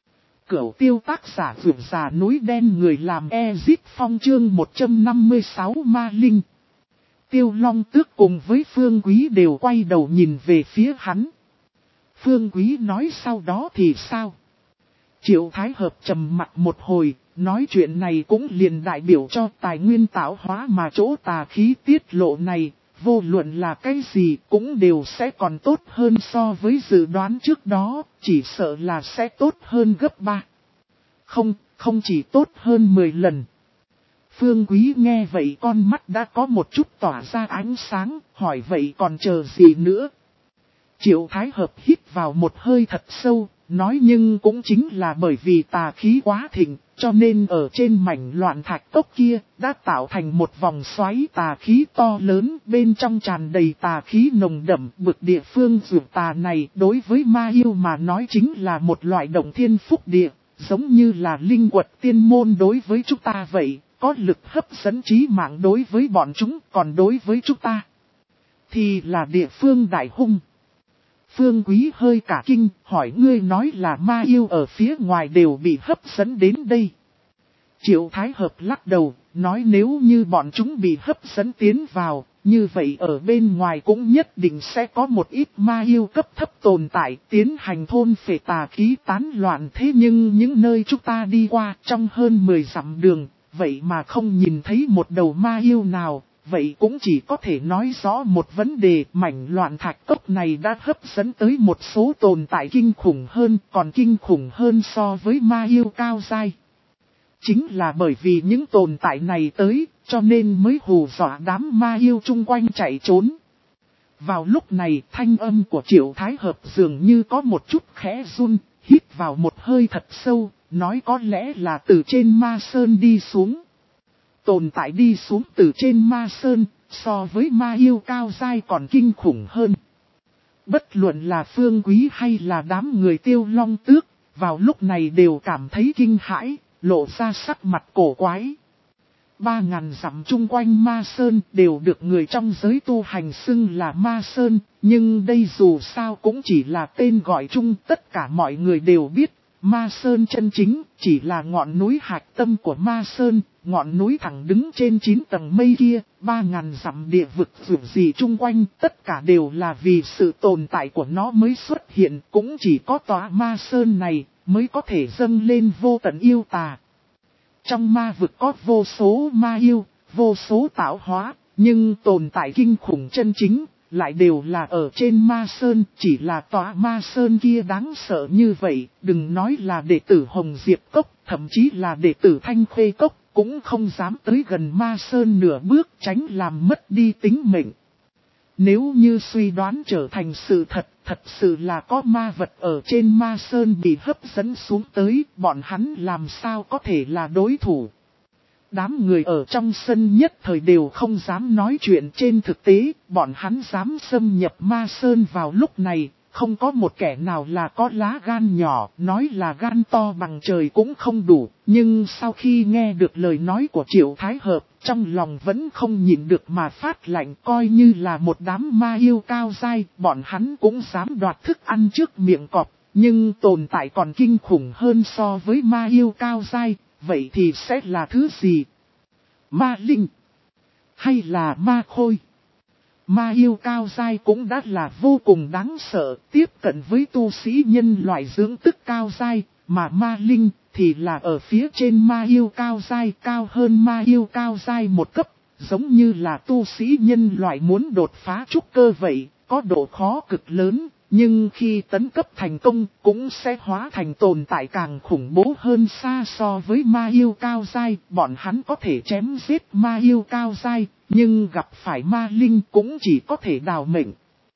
Cửu tiêu tác giả vượt già núi đen người làm Ezip Phong chương một trăm năm mươi sáu ma linh. Tiêu Long Tước cùng với Phương Quý đều quay đầu nhìn về phía hắn. Phương Quý nói sau đó thì sao? Triệu Thái Hợp trầm mặt một hồi, nói chuyện này cũng liền đại biểu cho tài nguyên tạo hóa mà chỗ tà khí tiết lộ này, vô luận là cái gì cũng đều sẽ còn tốt hơn so với dự đoán trước đó, chỉ sợ là sẽ tốt hơn gấp ba. Không, không chỉ tốt hơn mười lần. Phương Quý nghe vậy con mắt đã có một chút tỏa ra ánh sáng, hỏi vậy còn chờ gì nữa? Triệu Thái Hợp hít vào một hơi thật sâu, nói nhưng cũng chính là bởi vì tà khí quá thịnh, cho nên ở trên mảnh loạn thạch cốc kia, đã tạo thành một vòng xoáy tà khí to lớn, bên trong tràn đầy tà khí nồng đậm. Bực địa phương vượt tà này đối với ma yêu mà nói chính là một loại động thiên phúc địa, giống như là linh quật tiên môn đối với chúng ta vậy, có lực hấp dẫn trí mạng đối với bọn chúng, còn đối với chúng ta thì là địa phương đại hung. Phương Quý hơi cả kinh, hỏi ngươi nói là ma yêu ở phía ngoài đều bị hấp dẫn đến đây. Triệu Thái Hợp lắc đầu, nói nếu như bọn chúng bị hấp dẫn tiến vào, như vậy ở bên ngoài cũng nhất định sẽ có một ít ma yêu cấp thấp tồn tại, tiến hành thôn phệ tà khí tán loạn. Thế nhưng những nơi chúng ta đi qua trong hơn mười dặm đường, vậy mà không nhìn thấy một đầu ma yêu nào. Vậy cũng chỉ có thể nói rõ một vấn đề, mảnh loạn thạch cốc này đã hấp dẫn tới một số tồn tại kinh khủng hơn, còn kinh khủng hơn so với ma yêu cao giai. Chính là bởi vì những tồn tại này tới, cho nên mới hù dọa đám ma yêu chung quanh chạy trốn. Vào lúc này, thanh âm của Triệu Thái Hợp dường như có một chút khẽ run, hít vào một hơi thật sâu, nói có lẽ là từ trên ma sơn đi xuống. Tồn tại đi xuống từ trên ma sơn, so với ma yêu cao giai còn kinh khủng hơn. Bất luận là Phương Quý hay là đám người Tiêu Long Tước, vào lúc này đều cảm thấy kinh hãi, lộ ra sắc mặt cổ quái. Ba ngàn dặm chung quanh ma sơn đều được người trong giới tu hành xưng là ma sơn, nhưng đây dù sao cũng chỉ là tên gọi chung, tất cả mọi người đều biết. Ma Sơn chân chính chỉ là ngọn núi hạch tâm của Ma Sơn, ngọn núi thẳng đứng trên chín tầng mây kia, ba ngàn dặm địa vực vượt gì chung quanh, tất cả đều là vì sự tồn tại của nó mới xuất hiện, cũng chỉ có tòa Ma Sơn này mới có thể dâng lên vô tận yêu tà. Trong ma vực có vô số ma yêu, vô số tạo hóa, nhưng tồn tại kinh khủng chân chính lại đều là ở trên ma sơn, chỉ là tòa ma sơn kia đáng sợ như vậy, đừng nói là đệ tử Hồng Diệp Cốc, thậm chí là đệ tử Thanh Khuê Cốc, cũng không dám tới gần ma sơn nửa bước, tránh làm mất đi tính mệnh. Nếu như suy đoán trở thành sự thật, thật sự là có ma vật ở trên ma sơn bị hấp dẫn xuống tới, bọn hắn làm sao có thể là đối thủ. Đám người ở trong sân nhất thời đều không dám nói chuyện, trên thực tế, bọn hắn dám xâm nhập ma sơn vào lúc này, không có một kẻ nào là có lá gan nhỏ, nói là gan to bằng trời cũng không đủ, nhưng sau khi nghe được lời nói của Triệu Thái Hợp, trong lòng vẫn không nhịn được mà phát lạnh, coi như là một đám ma yêu cao dai, bọn hắn cũng dám đoạt thức ăn trước miệng cọp, nhưng tồn tại còn kinh khủng hơn so với ma yêu cao dai. Vậy thì sẽ là thứ gì? Ma linh. hay là ma khôi. Ma yêu cao giai cũng đã là vô cùng đáng sợ, tiếp cận với tu sĩ nhân loại dưỡng tức cao giai, mà ma linh thì là ở phía trên ma yêu cao giai, cao hơn ma yêu cao giai một cấp, giống như là tu sĩ nhân loại muốn đột phá trúc cơ vậy, có độ khó cực lớn, nhưng khi tấn cấp thành công cũng sẽ hóa thành tồn tại càng khủng bố hơn xa so với ma yêu cao giai, bọn hắn có thể chém giết ma yêu cao giai, nhưng gặp phải ma linh cũng chỉ có thể đào mệnh.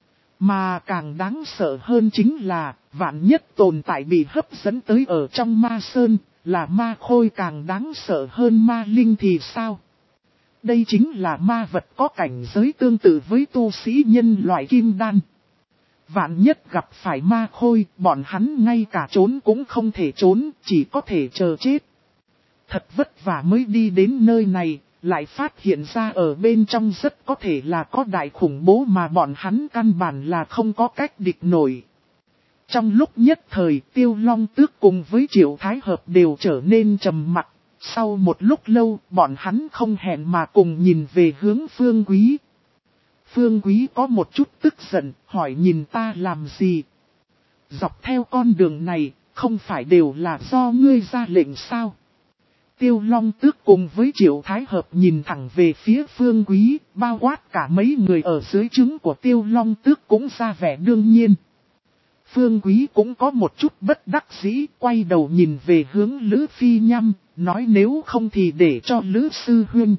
Mà càng đáng sợ hơn chính là, vạn nhất tồn tại bị hấp dẫn tới ở trong ma sơn, là ma khôi càng đáng sợ hơn ma linh thì sao? Đây chính là ma vật có cảnh giới tương tự với tu sĩ nhân loại kim đan. Vạn nhất gặp phải ma khôi, bọn hắn ngay cả trốn cũng không thể trốn, chỉ có thể chờ chết. Thật vất vả mới đi đến nơi này, lại phát hiện ra ở bên trong rất có thể là có đại khủng bố mà bọn hắn căn bản là không có cách địch nổi. Trong lúc nhất thời, Tiêu Long Tước cùng với Triệu Thái Hợp đều trở nên trầm mặc. Sau một lúc lâu, bọn hắn không hẹn mà cùng nhìn về hướng Phương Quý. Phương Quý có một chút tức giận, hỏi nhìn ta làm gì? Dọc theo con đường này, không phải đều là do ngươi ra lệnh sao? Tiêu Long Tước cùng với Triệu Thái Hợp nhìn thẳng về phía Phương Quý, bao quát cả mấy người ở dưới trướng của Tiêu Long Tước cũng ra vẻ đương nhiên. Phương Quý cũng có một chút bất đắc dĩ, quay đầu nhìn về hướng Lữ Phi Nham, nói nếu không thì để cho Lữ Sư Huynh.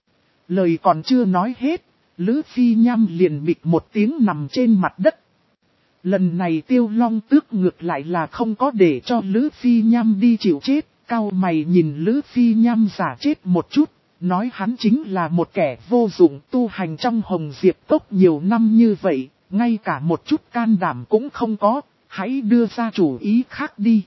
Lời còn chưa nói hết, Lữ Phi Nham liền bịch một tiếng nằm trên mặt đất. Lần này Tiêu Long Tước ngược lại là không có để cho Lữ Phi Nham đi chịu chết, cau mày nhìn Lữ Phi Nham giả chết một chút, nói hắn chính là một kẻ vô dụng tu hành trong Hồng Diệp Cốc nhiều năm như vậy, ngay cả một chút can đảm cũng không có, hãy đưa ra chủ ý khác đi.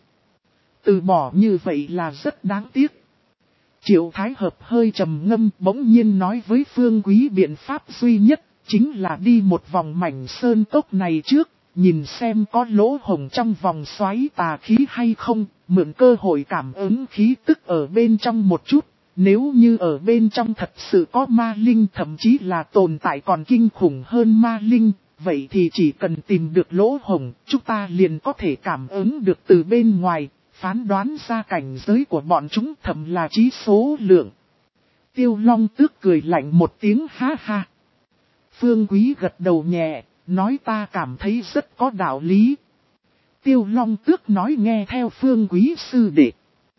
Từ bỏ như vậy là rất đáng tiếc. Triệu Thái Hợp hơi trầm ngâm bỗng nhiên nói với Phương Quý biện pháp duy nhất, chính là đi một vòng mảnh sơn cốc này trước, nhìn xem có lỗ hổng trong vòng xoáy tà khí hay không, mượn cơ hội cảm ứng khí tức ở bên trong một chút. Nếu như ở bên trong thật sự có ma linh thậm chí là tồn tại còn kinh khủng hơn ma linh, vậy thì chỉ cần tìm được lỗ hổng, chúng ta liền có thể cảm ứng được từ bên ngoài, phán đoán ra cảnh giới của bọn chúng thậm là chí số lượng. Tiêu Long Tước cười lạnh một tiếng ha ha. Phương Quý gật đầu nhẹ, nói ta cảm thấy rất có đạo lý. Tiêu Long Tước nói nghe theo Phương Quý sư đệ.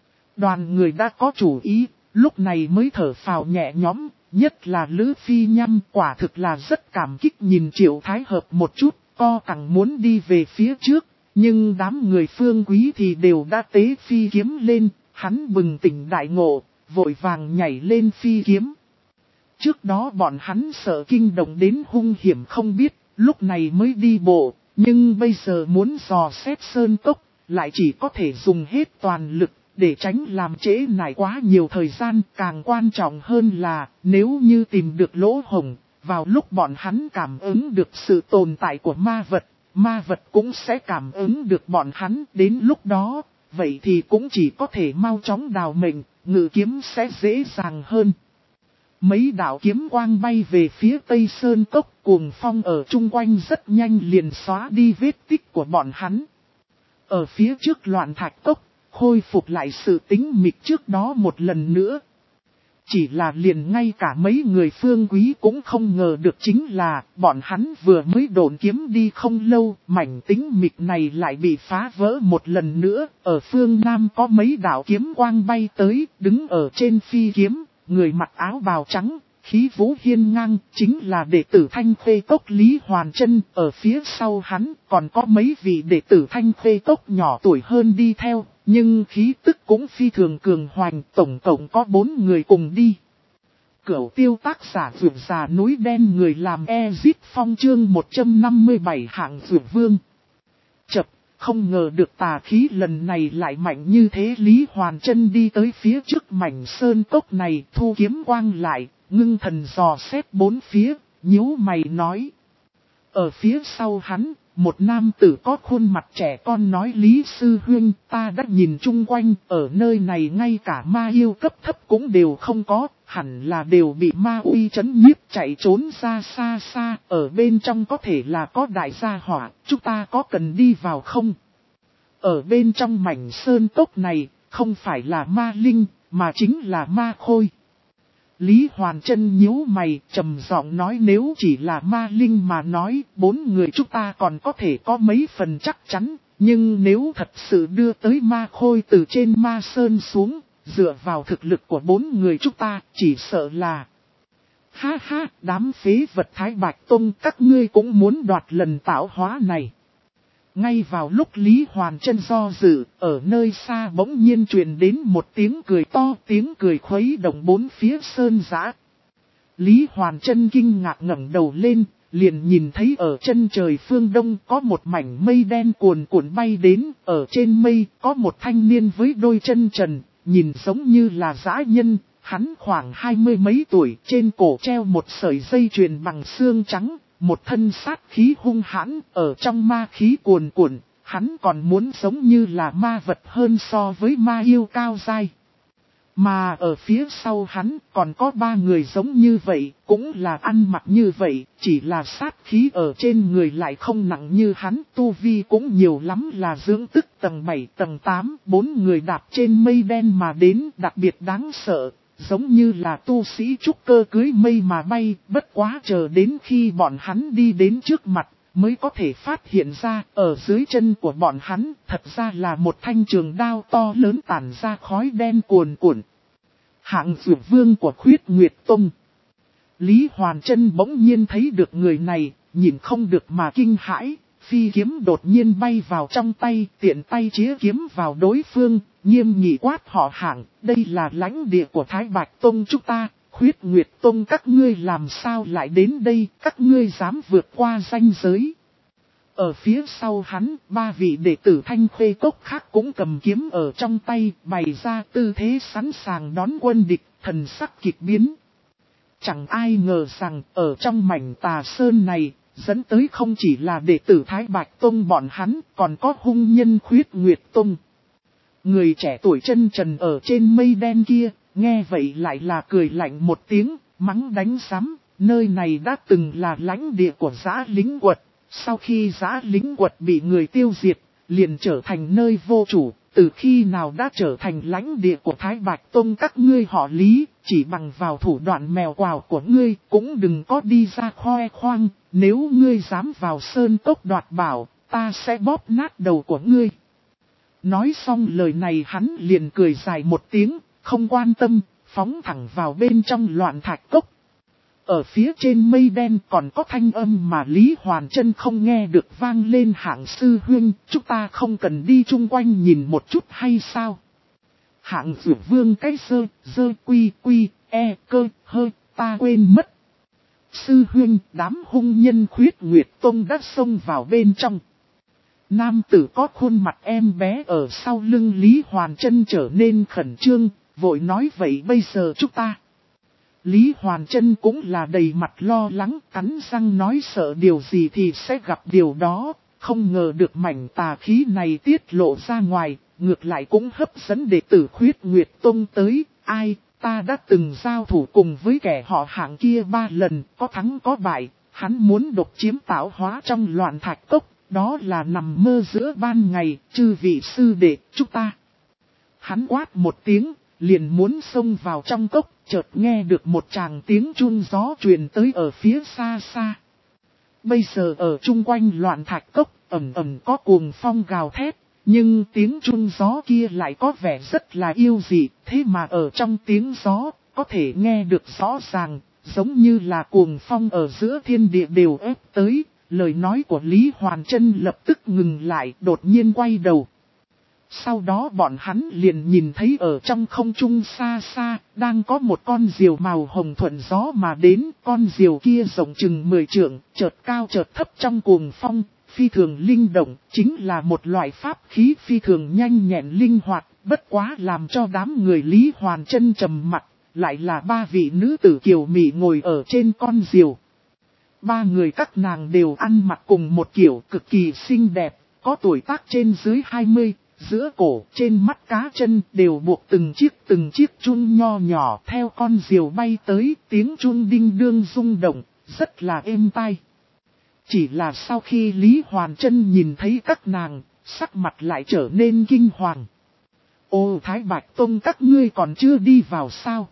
Đoàn người đã có chủ ý, lúc này mới thở phào nhẹ nhõm, nhất là Lữ Phi Nham quả thực là rất cảm kích nhìn Triệu Thái Hợp một chút, co cẳng muốn đi về phía trước. Nhưng đám người Phương Quý thì đều đã tế phi kiếm lên, hắn bừng tỉnh đại ngộ, vội vàng nhảy lên phi kiếm. Trước đó bọn hắn sợ kinh động đến hung hiểm không biết, lúc này mới đi bộ, nhưng bây giờ muốn dò xét sơn cốc, lại chỉ có thể dùng hết toàn lực, để tránh làm trễ nải quá nhiều thời gian. Càng quan trọng hơn là, nếu như tìm được lỗ hổng, vào lúc bọn hắn cảm ứng được sự tồn tại của ma vật, ma vật cũng sẽ cảm ứng được bọn hắn. Đến lúc đó, vậy thì cũng chỉ có thể mau chóng đào mệnh, ngự kiếm sẽ dễ dàng hơn. Mấy đạo kiếm quang bay về phía tây sơn cốc, cuồng phong ở chung quanh rất nhanh liền xóa đi vết tích của bọn hắn. Ở phía trước loạn thạch cốc, khôi phục lại sự tĩnh mịch trước đó một lần nữa. Chỉ là liền ngay cả mấy người Phương Quý cũng không ngờ được chính là bọn hắn vừa mới độn kiếm đi không lâu, mảnh tĩnh mịch này lại bị phá vỡ một lần nữa. Ở phương Nam có mấy đạo kiếm quang bay tới, đứng ở trên phi kiếm, người mặc áo bào trắng, khí vũ hiên ngang, chính là đệ tử Thanh Khê Cốc Lý Hoàn Trân. Ở phía sau hắn còn có mấy vị đệ tử Thanh Khê Cốc nhỏ tuổi hơn đi theo, nhưng khí tức cũng phi thường cường hoành, tổng cộng có bốn người cùng đi. Cửu Tiêu tác giả Dược Già Núi Đen người làm Ezit Phong chương một trăm năm mươi bảy hạng Dược Vương. Chập, không ngờ được tà khí lần này lại mạnh như thế. Lý Hoàn Trân đi tới phía trước mảnh sơn cốc này, thu kiếm quang lại, ngưng thần dò xét bốn phía, nhíu mày nói. Ở phía sau hắn, một nam tử có khuôn mặt trẻ con nói Lý Sư Huynh, ta đã nhìn chung quanh, ở nơi này ngay cả ma yêu cấp thấp cũng đều không có, hẳn là đều bị ma uy trấn nhiếp chạy trốn ra xa xa, ở bên trong có thể là có đại gia hỏa, chúng ta có cần đi vào không? Ở bên trong mảnh sơn cốc này, không phải là ma linh, mà chính là ma khôi. Lý Hoàn Trân nhíu mày, trầm giọng nói nếu chỉ là ma linh mà nói, bốn người chúng ta còn có thể có mấy phần chắc chắn, nhưng nếu thật sự đưa tới ma khôi từ trên ma sơn xuống, dựa vào thực lực của bốn người chúng ta, chỉ sợ là... Ha ha, đám phế vật Thái Bạch Tông các ngươi cũng muốn đoạt lần tạo hóa này. Ngay vào lúc Lý Hoàn Trân do dự, ở nơi xa bỗng nhiên truyền đến một tiếng cười to, tiếng cười khuấy động bốn phía sơn giã. Lý Hoàn Trân kinh ngạc ngẩng đầu lên, liền nhìn thấy ở chân trời phương đông có một mảnh mây đen cuồn cuộn bay đến, ở trên mây có một thanh niên với đôi chân trần, nhìn giống như là dã nhân, hắn khoảng hai mươi mấy tuổi, trên cổ treo một sợi dây chuyền bằng xương trắng. Một thân sát khí hung hãn, ở trong ma khí cuồn cuộn, hắn còn muốn giống như là ma vật hơn so với ma yêu cao dai. Mà ở phía sau hắn còn có ba người giống như vậy, cũng là ăn mặc như vậy, chỉ là sát khí ở trên người lại không nặng như hắn, tu vi cũng nhiều lắm là dưỡng tức tầng bảy tầng tám, bốn người đạp trên mây đen mà đến đặc biệt đáng sợ. Giống như là tu sĩ trúc cơ cưới mây mà bay, bất quá chờ đến khi bọn hắn đi đến trước mặt, mới có thể phát hiện ra, ở dưới chân của bọn hắn, thật ra là một thanh trường đao to lớn tản ra khói đen cuồn cuộn. Hạng dược vương của Khuyết Nguyệt Tông. Lý Hoàn Trân bỗng nhiên thấy được người này, nhìn không được mà kinh hãi, phi kiếm đột nhiên bay vào trong tay, tiện tay chĩa kiếm vào đối phương. Nghiêm nghị quát họ Hạng, đây là lãnh địa của Thái Bạch Tông chúng ta, Khuyết Nguyệt Tông các ngươi làm sao lại đến đây, các ngươi dám vượt qua ranh giới. Ở phía sau hắn, ba vị đệ tử Thanh Khuê Cốc khác cũng cầm kiếm ở trong tay, bày ra tư thế sẵn sàng đón quân địch, thần sắc kịch biến. Chẳng ai ngờ rằng, ở trong mảnh Tà Sơn này, dẫn tới không chỉ là đệ tử Thái Bạch Tông bọn hắn, còn có hung nhân Khuyết Nguyệt Tông. Người trẻ tuổi chân trần ở trên mây đen kia, nghe vậy lại là cười lạnh một tiếng, mắng đánh sắm, nơi này đã từng là lãnh địa của Dã Lính Quật, sau khi Dã Lính Quật bị người tiêu diệt, liền trở thành nơi vô chủ, từ khi nào đã trở thành lãnh địa của Thái Bạch Tông các ngươi họ Lý, chỉ bằng vào thủ đoạn mèo quào của ngươi, cũng đừng có đi ra khoe khoang, nếu ngươi dám vào sơn cốc đoạt bảo, ta sẽ bóp nát đầu của ngươi. Nói xong lời này hắn liền cười dài một tiếng, không quan tâm, phóng thẳng vào bên trong loạn thạch cốc. Ở phía trên mây đen còn có thanh âm mà Lý Hoàn Trân không nghe được vang lên Hạng sư huynh, chúng ta không cần đi chung quanh nhìn một chút hay sao? Hạng dược vương cái sơ, dơ quy quy, e cơ, hơ, ta quên mất. Sư huynh, đám hung nhân Khuyết Nguyệt Tông đã xông vào bên trong. Nam tử có khuôn mặt em bé ở sau lưng Lý Hoàn Trân trở nên khẩn trương, vội nói vậy bây giờ chúng ta. Lý Hoàn Trân cũng là đầy mặt lo lắng, cắn răng nói sợ điều gì thì sẽ gặp điều đó, không ngờ được mảnh tà khí này tiết lộ ra ngoài, ngược lại cũng hấp dẫn đệ tử Khuyết Nguyệt Tông tới, ai, ta đã từng giao thủ cùng với kẻ họ Hạng kia ba lần, có thắng có bại, hắn muốn độc chiếm tạo hóa trong loạn thạch cốc. Đó là nằm mơ giữa ban ngày, chư vị sư đệ, chúng ta. Hắn quát một tiếng, liền muốn xông vào trong cốc, chợt nghe được một tràng tiếng chun gió truyền tới ở phía xa xa. Bây giờ ở chung quanh loạn thạch cốc, ẩm ẩm có cuồng phong gào thét, nhưng tiếng chun gió kia lại có vẻ rất là yêu dị, thế mà ở trong tiếng gió, có thể nghe được rõ ràng, giống như là cuồng phong ở giữa thiên địa đều ép tới. Lời nói của Lý Hoàn Trân lập tức ngừng lại, đột nhiên quay đầu. Sau đó bọn hắn liền nhìn thấy ở trong không trung xa xa, đang có một con diều màu hồng thuận gió mà đến. Con diều kia rộng chừng mười trượng, chợt cao chợt thấp trong cuồng phong, phi thường linh động, chính là một loại pháp khí phi thường nhanh nhẹn linh hoạt, bất quá làm cho đám người Lý Hoàn Trân trầm mặt, lại là ba vị nữ tử kiều mị ngồi ở trên con diều. Ba người các nàng đều ăn mặc cùng một kiểu cực kỳ xinh đẹp, có tuổi tác trên dưới hai mươi, giữa cổ, trên mắt cá chân đều buộc từng chiếc từng chiếc chun nho nhỏ theo con diều bay tới, tiếng chun đinh đương rung động, rất là êm tai. Chỉ là sau khi Lý Hoàn Trân nhìn thấy các nàng, sắc mặt lại trở nên kinh hoàng. Ô Thái Bạch Tông các ngươi còn chưa đi vào sao?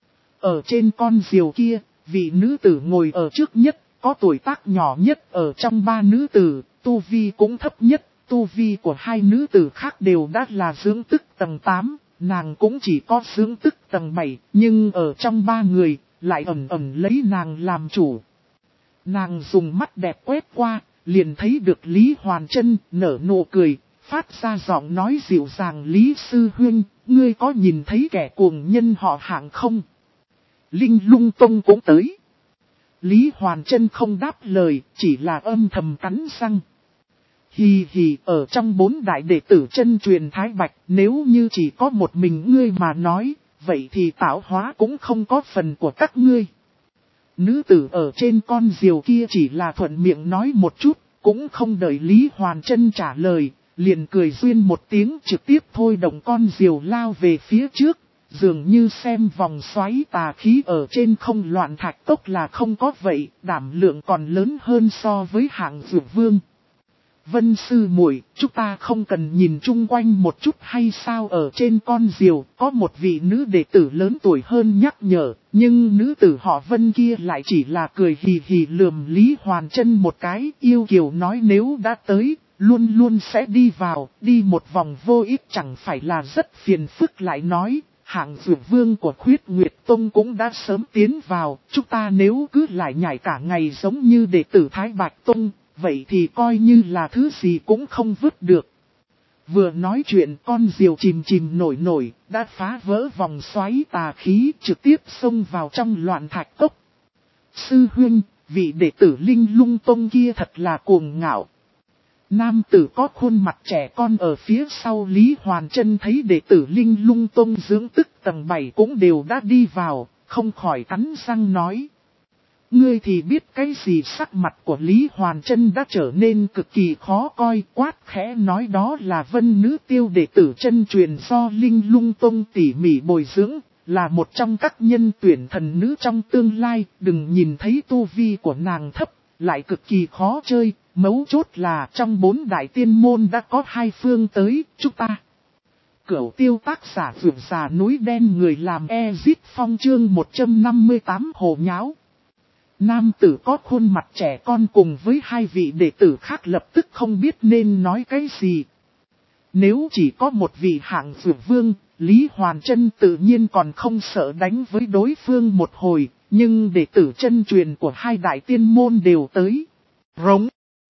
Ở trên con diều kia, vị nữ tử ngồi ở trước nhất, có tuổi tác nhỏ nhất ở trong ba nữ tử, tu vi cũng thấp nhất. Tu vi của hai nữ tử khác đều đã là dưỡng tức tầng tám, nàng cũng chỉ có dưỡng tức tầng bảy, nhưng ở trong ba người, lại ẩn ẩn lấy nàng làm chủ. Nàng dùng mắt đẹp quét qua, liền thấy được Lý Hoàn Trân nở nụ cười, phát ra giọng nói dịu dàng: Lý Sư Huynh, ngươi có nhìn thấy kẻ cuồng nhân họ Hạng không? Linh Lung Tông cũng tới. Lý Hoàn Trân không đáp lời, chỉ là âm thầm cắn răng. Hì hì, ở trong bốn đại đệ tử chân truyền Thái Bạch, nếu như chỉ có một mình ngươi mà nói, vậy thì tạo hóa cũng không có phần của các ngươi. Nữ tử ở trên con diều kia chỉ là thuận miệng nói một chút, cũng không đợi Lý Hoàn Trân trả lời, liền cười duyên một tiếng trực tiếp thôi động con diều lao về phía trước, dường như xem vòng xoáy tà khí ở trên không loạn thạch tốc là không có vậy, đảm lượng còn lớn hơn so với Hạng Dược Vương. Vân sư muội, chúng ta không cần nhìn chung quanh một chút hay sao? Ở trên con diều, có một vị nữ đệ tử lớn tuổi hơn nhắc nhở, nhưng nữ tử họ Vân kia lại chỉ là cười hì hì lườm Lý Hoàn Trân một cái, yêu kiều nói nếu đã tới, luôn luôn sẽ đi vào, đi một vòng vô ích chẳng phải là rất phiền phức. Lại nói, Hạng Dược Vương của Khuyết Nguyệt Tông cũng đã sớm tiến vào, chúng ta nếu cứ lại nhảy cả ngày giống như đệ tử Thái Bạch Tông, vậy thì coi như là thứ gì cũng không vứt được. Vừa nói chuyện con diều chìm chìm nổi nổi, đã phá vỡ vòng xoáy tà khí trực tiếp xông vào trong loạn thạch cốc. Sư huynh, vị đệ tử Linh Lung Tông kia thật là cuồng ngạo. Nam tử có khuôn mặt trẻ con ở phía sau Lý Hoàn Trân thấy đệ tử Linh Lung Tông dưỡng tức tầng bảy cũng đều đã đi vào, không khỏi cắn răng nói. Ngươi thì biết cái gì? Sắc mặt của Lý Hoàn Trân đã trở nên cực kỳ khó coi, quát khẽ nói đó là Vân nữ tiêu đệ tử chân truyền do Linh Lung Tông tỉ mỉ bồi dưỡng, là một trong các nhân tuyển thần nữ trong tương lai, đừng nhìn thấy tu vi của nàng thấp, lại cực kỳ khó chơi, mấu chốt là trong bốn đại tiên môn đã có hai phương tới, chúng ta. Cửu tiêu tác giả vượt già núi đen người làm Ezit Phong chương một trăm năm mươi tám hồ nháo. Nam tử có khuôn mặt trẻ con cùng với hai vị đệ tử khác lập tức không biết nên nói cái gì. Nếu chỉ có một vị Hạng Dược Vương, Lý Hoàn Trân tự nhiên còn không sợ đánh với đối phương một hồi, nhưng đệ tử chân truyền của hai đại tiên môn đều tới. Rống.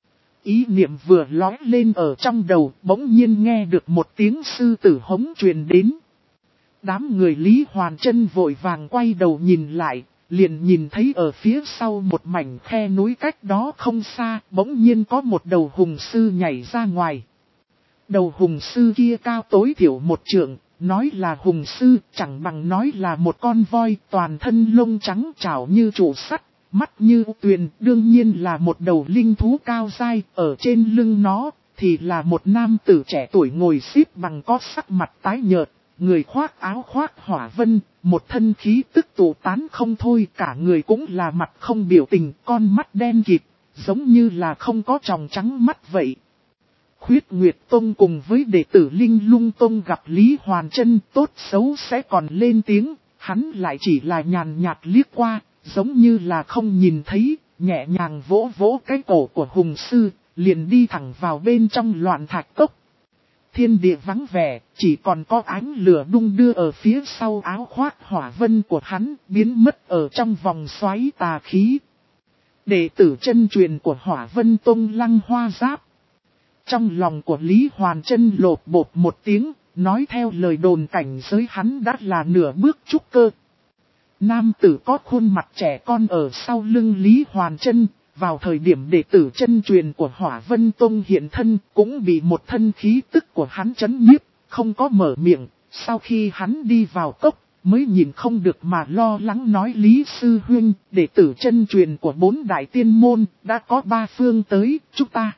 Ý niệm vừa lói lên ở trong đầu, bỗng nhiên nghe được một tiếng sư tử hống truyền đến. Đám người Lý Hoàn Trân vội vàng quay đầu nhìn lại. Liền nhìn thấy ở phía sau một mảnh khe núi cách đó không xa, bỗng nhiên có một đầu hùng sư nhảy ra ngoài. Đầu hùng sư kia cao tối thiểu một trượng, nói là hùng sư, chẳng bằng nói là một con voi, toàn thân lông trắng trảo như trụ sắt, mắt như tuyền, đương nhiên là một đầu linh thú cao dai, ở trên lưng nó, thì là một nam tử trẻ tuổi ngồi xếp bằng có sắc mặt tái nhợt. Người khoác áo khoác hỏa vân, một thân khí tức tụ tán không thôi, cả người cũng là mặt không biểu tình, con mắt đen kịt, giống như là không có tròng trắng mắt vậy. Khuyết Nguyệt Tông cùng với đệ tử Linh Lung Tông gặp Lý Hoàn Trân tốt xấu sẽ còn lên tiếng, hắn lại chỉ là nhàn nhạt liếc qua, giống như là không nhìn thấy, nhẹ nhàng vỗ vỗ cái cổ của hùng sư, liền đi thẳng vào bên trong loạn thạch cốc. Thiên địa vắng vẻ, chỉ còn có ánh lửa đung đưa ở phía sau áo khoác hỏa vân của hắn, biến mất ở trong vòng xoáy tà khí. Đệ tử chân truyền của Hỏa Vân Tông Lăng Hoa Giáp. Trong lòng của Lý Hoàn Trân lột bột một tiếng, nói theo lời đồn cảnh giới hắn đã là nửa bước trúc cơ. Nam tử có khuôn mặt trẻ con ở sau lưng Lý Hoàn Trân. Vào thời điểm đệ tử chân truyền của Hỏa Vân Tông hiện thân cũng bị một thân khí tức của hắn chấn nhiếp, không có mở miệng. Sau khi hắn đi vào cốc, mới nhìn không được mà lo lắng nói Lý Sư Huynh, đệ tử chân truyền của bốn đại tiên môn, đã có ba phương tới, chúng ta.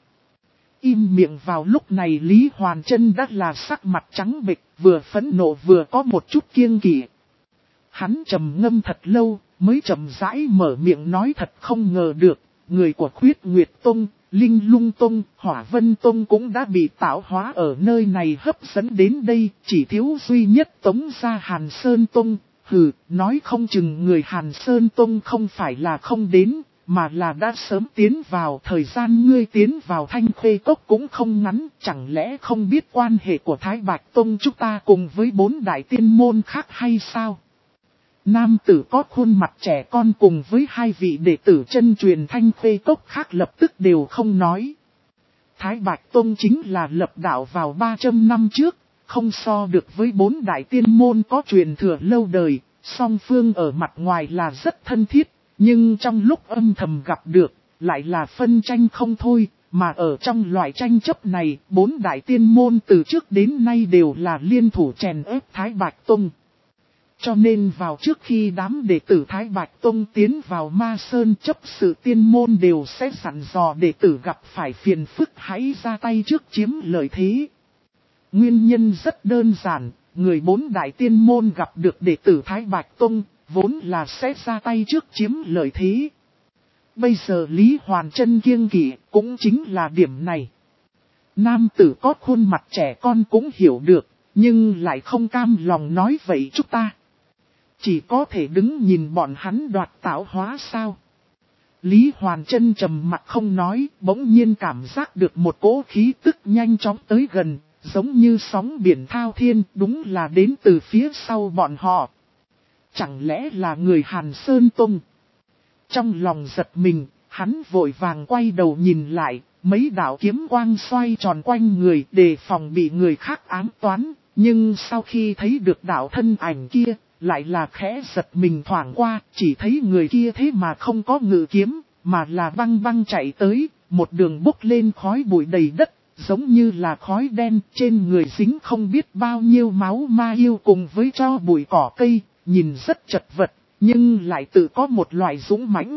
Im miệng vào lúc này Lý Hoàn Chân đã là sắc mặt trắng bệch, vừa phẫn nộ vừa có một chút kiêng kỵ. Hắn trầm ngâm thật lâu, mới chậm rãi mở miệng nói thật không ngờ được, người của Khuyết Nguyệt Tông, Linh Lung Tông, Hỏa Vân Tông cũng đã bị tạo hóa ở nơi này hấp dẫn đến đây, chỉ thiếu duy nhất tống ra Hàn Sơn Tông. Hừ, nói không chừng người Hàn Sơn Tông không phải là không đến, mà là đã sớm tiến vào. Thời gian ngươi tiến vào Thanh Khê Cốc cũng không ngắn, chẳng lẽ không biết quan hệ của Thái Bạch Tông chúng ta cùng với bốn đại tiên môn khác hay sao? Nam tử có khuôn mặt trẻ con cùng với hai vị đệ tử chân truyền Thanh Khê Cốc khác lập tức đều không nói. Thái Bạch Tông chính là lập đạo vào ba trăm năm trước, không so được với bốn đại tiên môn có truyền thừa lâu đời, song phương ở mặt ngoài là rất thân thiết, nhưng trong lúc âm thầm gặp được, lại là phân tranh không thôi, mà ở trong loại tranh chấp này, bốn đại tiên môn từ trước đến nay đều là liên thủ chèn ép Thái Bạch Tông. Cho nên vào trước khi đám đệ tử Thái Bạch Tông tiến vào Ma Sơn chấp sự tiên môn đều sẽ sẵn dò đệ tử gặp phải phiền phức hãy ra tay trước chiếm lợi thế. Nguyên nhân rất đơn giản, người bốn đại tiên môn gặp được đệ tử Thái Bạch Tông, vốn là sẽ ra tay trước chiếm lợi thế. Bây giờ Lý Hoàn Chân kiêng kỵ cũng chính là điểm này. Nam tử có khuôn mặt trẻ con cũng hiểu được, nhưng lại không cam lòng nói vậy chúng ta. Chỉ có thể đứng nhìn bọn hắn đoạt tạo hóa sao. Lý Hoàn Chân trầm mặt không nói, bỗng nhiên cảm giác được một cỗ khí tức nhanh chóng tới gần, giống như sóng biển thao thiên, đúng là đến từ phía sau bọn họ. Chẳng lẽ là người Hàn Sơn Tông? Trong lòng giật mình, hắn vội vàng quay đầu nhìn lại, mấy đạo kiếm quang xoay tròn quanh người đề phòng bị người khác ám toán, nhưng sau khi thấy được đạo thân ảnh kia, lại là khẽ giật mình thoảng qua, chỉ thấy người kia thế mà không có ngự kiếm, mà là băng băng chạy tới, một đường bốc lên khói bụi đầy đất, giống như là khói đen, trên người dính không biết bao nhiêu máu ma yêu cùng với tro bụi cỏ cây, nhìn rất chật vật, nhưng lại tự có một loại dũng mãnh.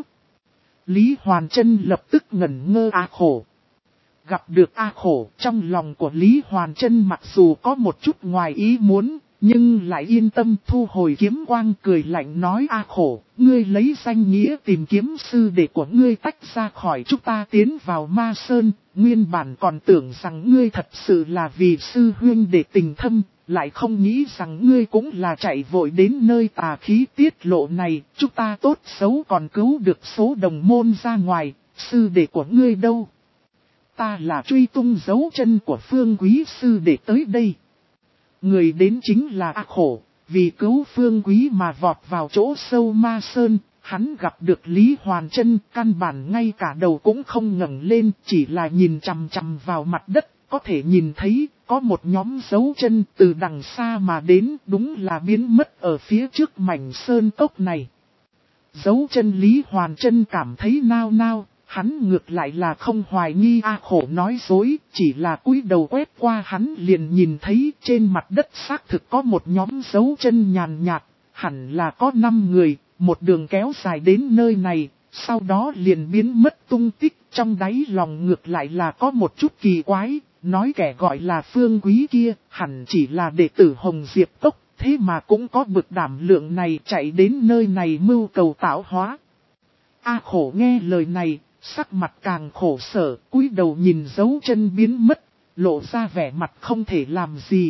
Lý Hoàn Chân lập tức ngẩn ngơ A Khổ. Gặp được A Khổ, trong lòng của Lý Hoàn Chân mặc dù có một chút ngoài ý muốn, nhưng lại yên tâm thu hồi kiếm quang cười lạnh nói A Khổ, ngươi lấy danh nghĩa tìm kiếm sư đệ của ngươi tách ra khỏi chúng ta tiến vào Ma Sơn, nguyên bản còn tưởng rằng ngươi thật sự là vì sư huynh để tình thâm, lại không nghĩ rằng ngươi cũng là chạy vội đến nơi tà khí tiết lộ này, chúng ta tốt xấu còn cứu được số đồng môn ra ngoài, sư đệ của ngươi đâu? Ta là truy tung dấu chân của Phương Quý sư đệ tới đây. Người đến chính là A Khổ, vì cứu Phương Quý mà vọt vào chỗ sâu Ma Sơn, hắn gặp được Lý Hoàn Chân, căn bản ngay cả đầu cũng không ngẩng lên, chỉ là nhìn chằm chằm vào mặt đất, có thể nhìn thấy, có một nhóm dấu chân từ đằng xa mà đến, đúng là biến mất ở phía trước mảnh sơn cốc này. Dấu chân Lý Hoàn Chân cảm thấy nao nao. Hắn ngược lại là không hoài nghi A Khổ nói dối, chỉ là cúi đầu quét qua hắn liền nhìn thấy trên mặt đất xác thực có một nhóm dấu chân nhàn nhạt, hẳn là có năm người, một đường kéo dài đến nơi này, sau đó liền biến mất tung tích, trong đáy lòng ngược lại là có một chút kỳ quái, nói kẻ gọi là Phương Quý kia, hẳn chỉ là đệ tử Hồng Diệp Cốc, thế mà cũng có bực đảm lượng này chạy đến nơi này mưu cầu tạo hóa. A Khổ nghe lời này, sắc mặt càng khổ sở, cúi đầu nhìn dấu chân biến mất, lộ ra vẻ mặt không thể làm gì.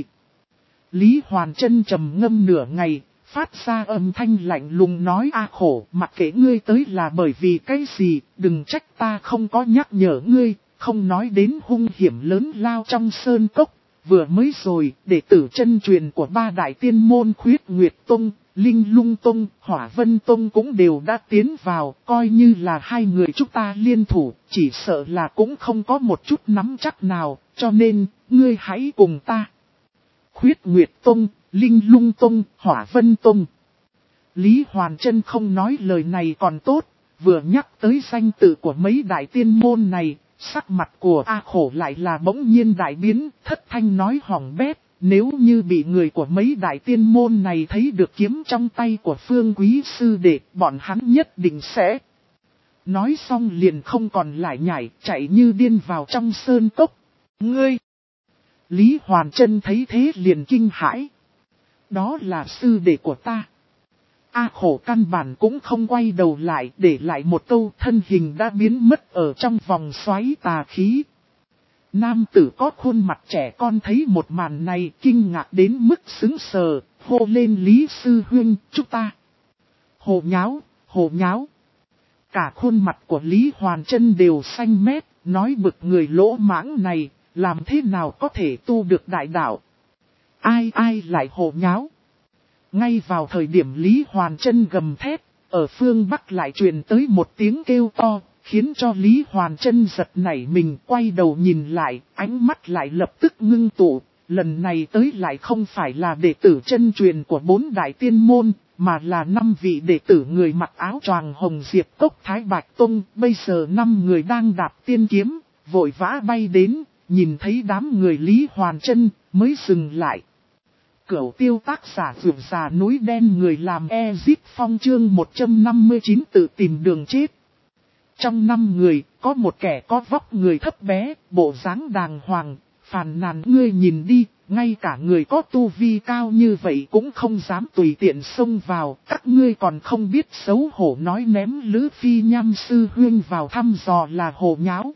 Lý Hoàn Chân trầm ngâm nửa ngày, phát ra âm thanh lạnh lùng nói A Khổ, mặc kệ ngươi tới là bởi vì cái gì, đừng trách ta không có nhắc nhở ngươi, không nói đến hung hiểm lớn lao trong sơn cốc. Vừa mới rồi, đệ tử chân truyền của ba đại tiên môn Khuyết Nguyệt Tông, Linh Lung Tông, Hỏa Vân Tông cũng đều đã tiến vào, coi như là hai người chúng ta liên thủ, chỉ sợ là cũng không có một chút nắm chắc nào, cho nên, ngươi hãy cùng ta. Khuyết Nguyệt Tông, Linh Lung Tông, Hỏa Vân Tông. Lý Hoàn Chân không nói lời này còn tốt, vừa nhắc tới danh tự của mấy đại tiên môn này, sắc mặt của A Khổ lại là bỗng nhiên đại biến, thất thanh nói hỏng bét, nếu như bị người của mấy đại tiên môn này thấy được kiếm trong tay của Phương Quý sư đệ, bọn hắn nhất định sẽ... Nói xong liền không còn lại nhảy, chạy như điên vào trong sơn cốc. Ngươi! Lý Hoàn Trân thấy thế liền kinh hãi. Đó là sư đệ của ta. A Khổ căn bản cũng không quay đầu lại, để lại một câu, thân hình đã biến mất ở trong vòng xoáy tà khí. Nam tử có khuôn mặt trẻ con thấy một màn này kinh ngạc đến mức sững sờ, hô lên Lý sư huynh, chúng ta. Hồ nháo, hồ nháo. Cả khuôn mặt của Lý Hoàn Trân đều xanh mét, nói bực người lỗ mãng này, làm thế nào có thể tu được đại đạo. Ai ai lại hồ nháo. Ngay vào thời điểm Lý Hoàn Trân gầm thét, ở phương Bắc lại truyền tới một tiếng kêu to, khiến cho Lý Hoàn Trân giật nảy mình, quay đầu nhìn lại, ánh mắt lại lập tức ngưng tụ. Lần này tới lại không phải là đệ tử chân truyền của bốn đại tiên môn, mà là năm vị đệ tử người mặc áo choàng hồng diệp cốc Thái Bạch Tông. Bây giờ năm người đang đạp tiên kiếm, vội vã bay đến, nhìn thấy đám người Lý Hoàn Trân mới dừng lại. Cửu tiêu tác giả vượt già núi đen người làm Ezip Phong chương một trăm năm mươi chín tự tìm đường chết. Trong năm người, có một kẻ có vóc người thấp bé, bộ dáng đàng hoàng, phàn nàn ngươi nhìn đi, ngay cả người có tu vi cao như vậy cũng không dám tùy tiện xông vào, các ngươi còn không biết xấu hổ nói ném Lữ Phi Nham sư huynh vào thăm dò là hồ nháo.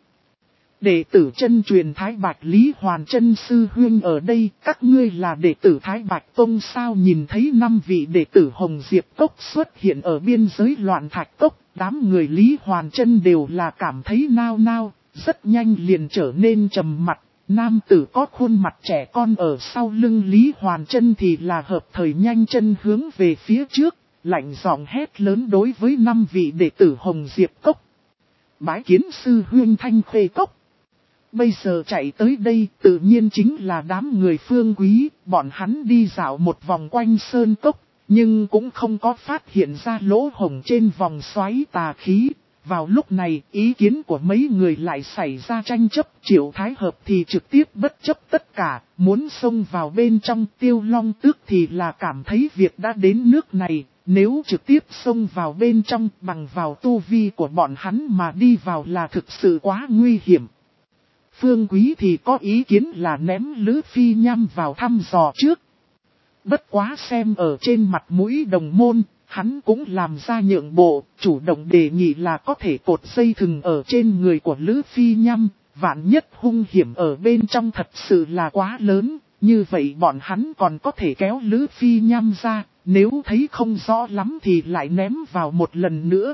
Đệ tử chân truyền Thái Bạch Lý Hoàn Trân sư huynh ở đây, các ngươi là đệ tử Thái Bạch Tông sao? Nhìn thấy năm vị đệ tử Hồng Diệp Cốc xuất hiện ở biên giới Loạn Thạch Cốc, đám người Lý Hoàn Trân đều là cảm thấy nao nao, rất nhanh liền trở nên trầm mặt. Nam tử có khuôn mặt trẻ con ở sau lưng Lý Hoàn Trân thì là hợp thời nhanh chân hướng về phía trước, lạnh giọng hét lớn đối với năm vị đệ tử Hồng Diệp Cốc. Bái kiến sư huynh Thanh Khê Cốc. Bây giờ chạy tới đây tự nhiên chính là đám người Phương Quý, bọn hắn đi dạo một vòng quanh sơn cốc, nhưng cũng không có phát hiện ra lỗ hổng trên vòng xoáy tà khí. Vào lúc này, ý kiến của mấy người lại xảy ra tranh chấp, Triệu Thái Hợp thì trực tiếp bất chấp tất cả, muốn xông vào bên trong. Tiêu Long Tước thì là cảm thấy việc đã đến nước này, nếu trực tiếp xông vào bên trong bằng vào tu vi của bọn hắn mà đi vào là thực sự quá nguy hiểm. Phương Quý thì có ý kiến là ném Lữ Phi Nham vào thăm dò trước. Bất quá xem ở trên mặt mũi đồng môn, hắn cũng làm ra nhượng bộ, chủ động đề nghị là có thể cột dây thừng ở trên người của Lữ Phi Nham, vạn nhất hung hiểm ở bên trong thật sự là quá lớn, như vậy bọn hắn còn có thể kéo Lữ Phi Nham ra, nếu thấy không rõ lắm thì lại ném vào một lần nữa.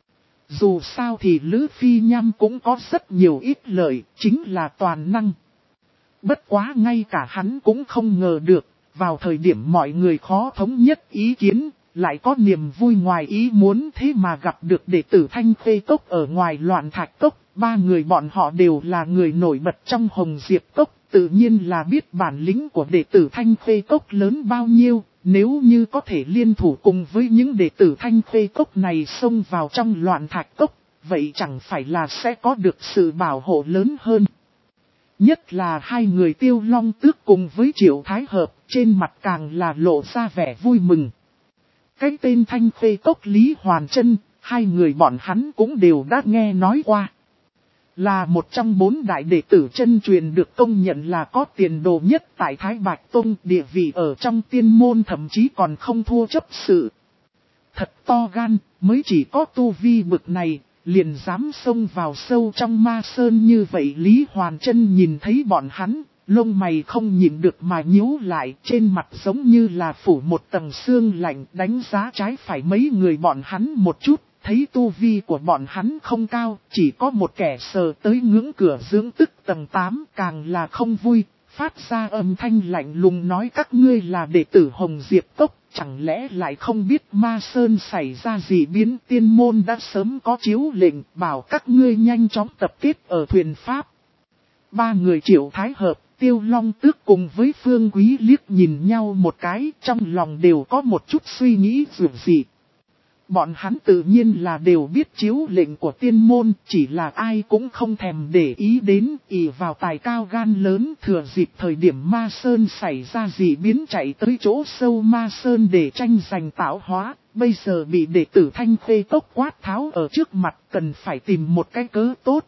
Dù sao thì Lữ Phi Nham cũng có rất nhiều ít lợi, chính là toàn năng. Bất quá ngay cả hắn cũng không ngờ được, vào thời điểm mọi người khó thống nhất ý kiến, lại có niềm vui ngoài ý muốn thế mà gặp được đệ tử Thanh Khê Cốc ở ngoài Loạn Thạch Cốc. Ba người bọn họ đều là người nổi bật trong Hồng Diệp Cốc, tự nhiên là biết bản lĩnh của đệ tử Thanh Khê Cốc lớn bao nhiêu. Nếu như có thể liên thủ cùng với những đệ tử Thanh Khê Cốc này xông vào trong Loạn Thạch Cốc, vậy chẳng phải là sẽ có được sự bảo hộ lớn hơn. Nhất là hai người Tiêu Long Tước cùng với Triệu Thái Hợp, trên mặt càng là lộ ra vẻ vui mừng. Cái tên Thanh Khê Cốc Lý Hoàn Trân, hai người bọn hắn cũng đều đã nghe nói qua. Là một trong bốn đại đệ tử chân truyền được công nhận là có tiền đồ nhất tại Thái Bạch Tông, địa vị ở trong tiên môn thậm chí còn không thua chấp sự. Thật to gan, mới chỉ có tu vi bực này, liền dám xông vào sâu trong ma sơn như vậy. Lý Hoàn Trân nhìn thấy bọn hắn, lông mày không nhìn được mà nhíu lại, trên mặt giống như là phủ một tầng sương lạnh, đánh giá trái phải mấy người bọn hắn một chút. Thấy tu vi của bọn hắn không cao, chỉ có một kẻ sờ tới ngưỡng cửa dưỡng tức tầng tám, càng là không vui, phát ra âm thanh lạnh lùng nói các ngươi là đệ tử Hồng Diệp Cốc, chẳng lẽ lại không biết ma sơn xảy ra gì biến. Tiên môn đã sớm có chiếu lệnh bảo các ngươi nhanh chóng tập kết ở thuyền Pháp. Ba người Triệu Thái Hợp, Tiêu Long Tước cùng với Phương Quý liếc nhìn nhau một cái, trong lòng đều có một chút suy nghĩ dường dị. Bọn hắn tự nhiên là đều biết chiếu lệnh của tiên môn, chỉ là ai cũng không thèm để ý đến, ỷ vào tài cao gan lớn, thừa dịp thời điểm Ma Sơn xảy ra dị biến chạy tới chỗ sâu Ma Sơn để tranh giành tạo hóa, bây giờ bị đệ tử Thanh Khê Cốc quát tháo ở trước mặt, cần phải tìm một cái cớ tốt.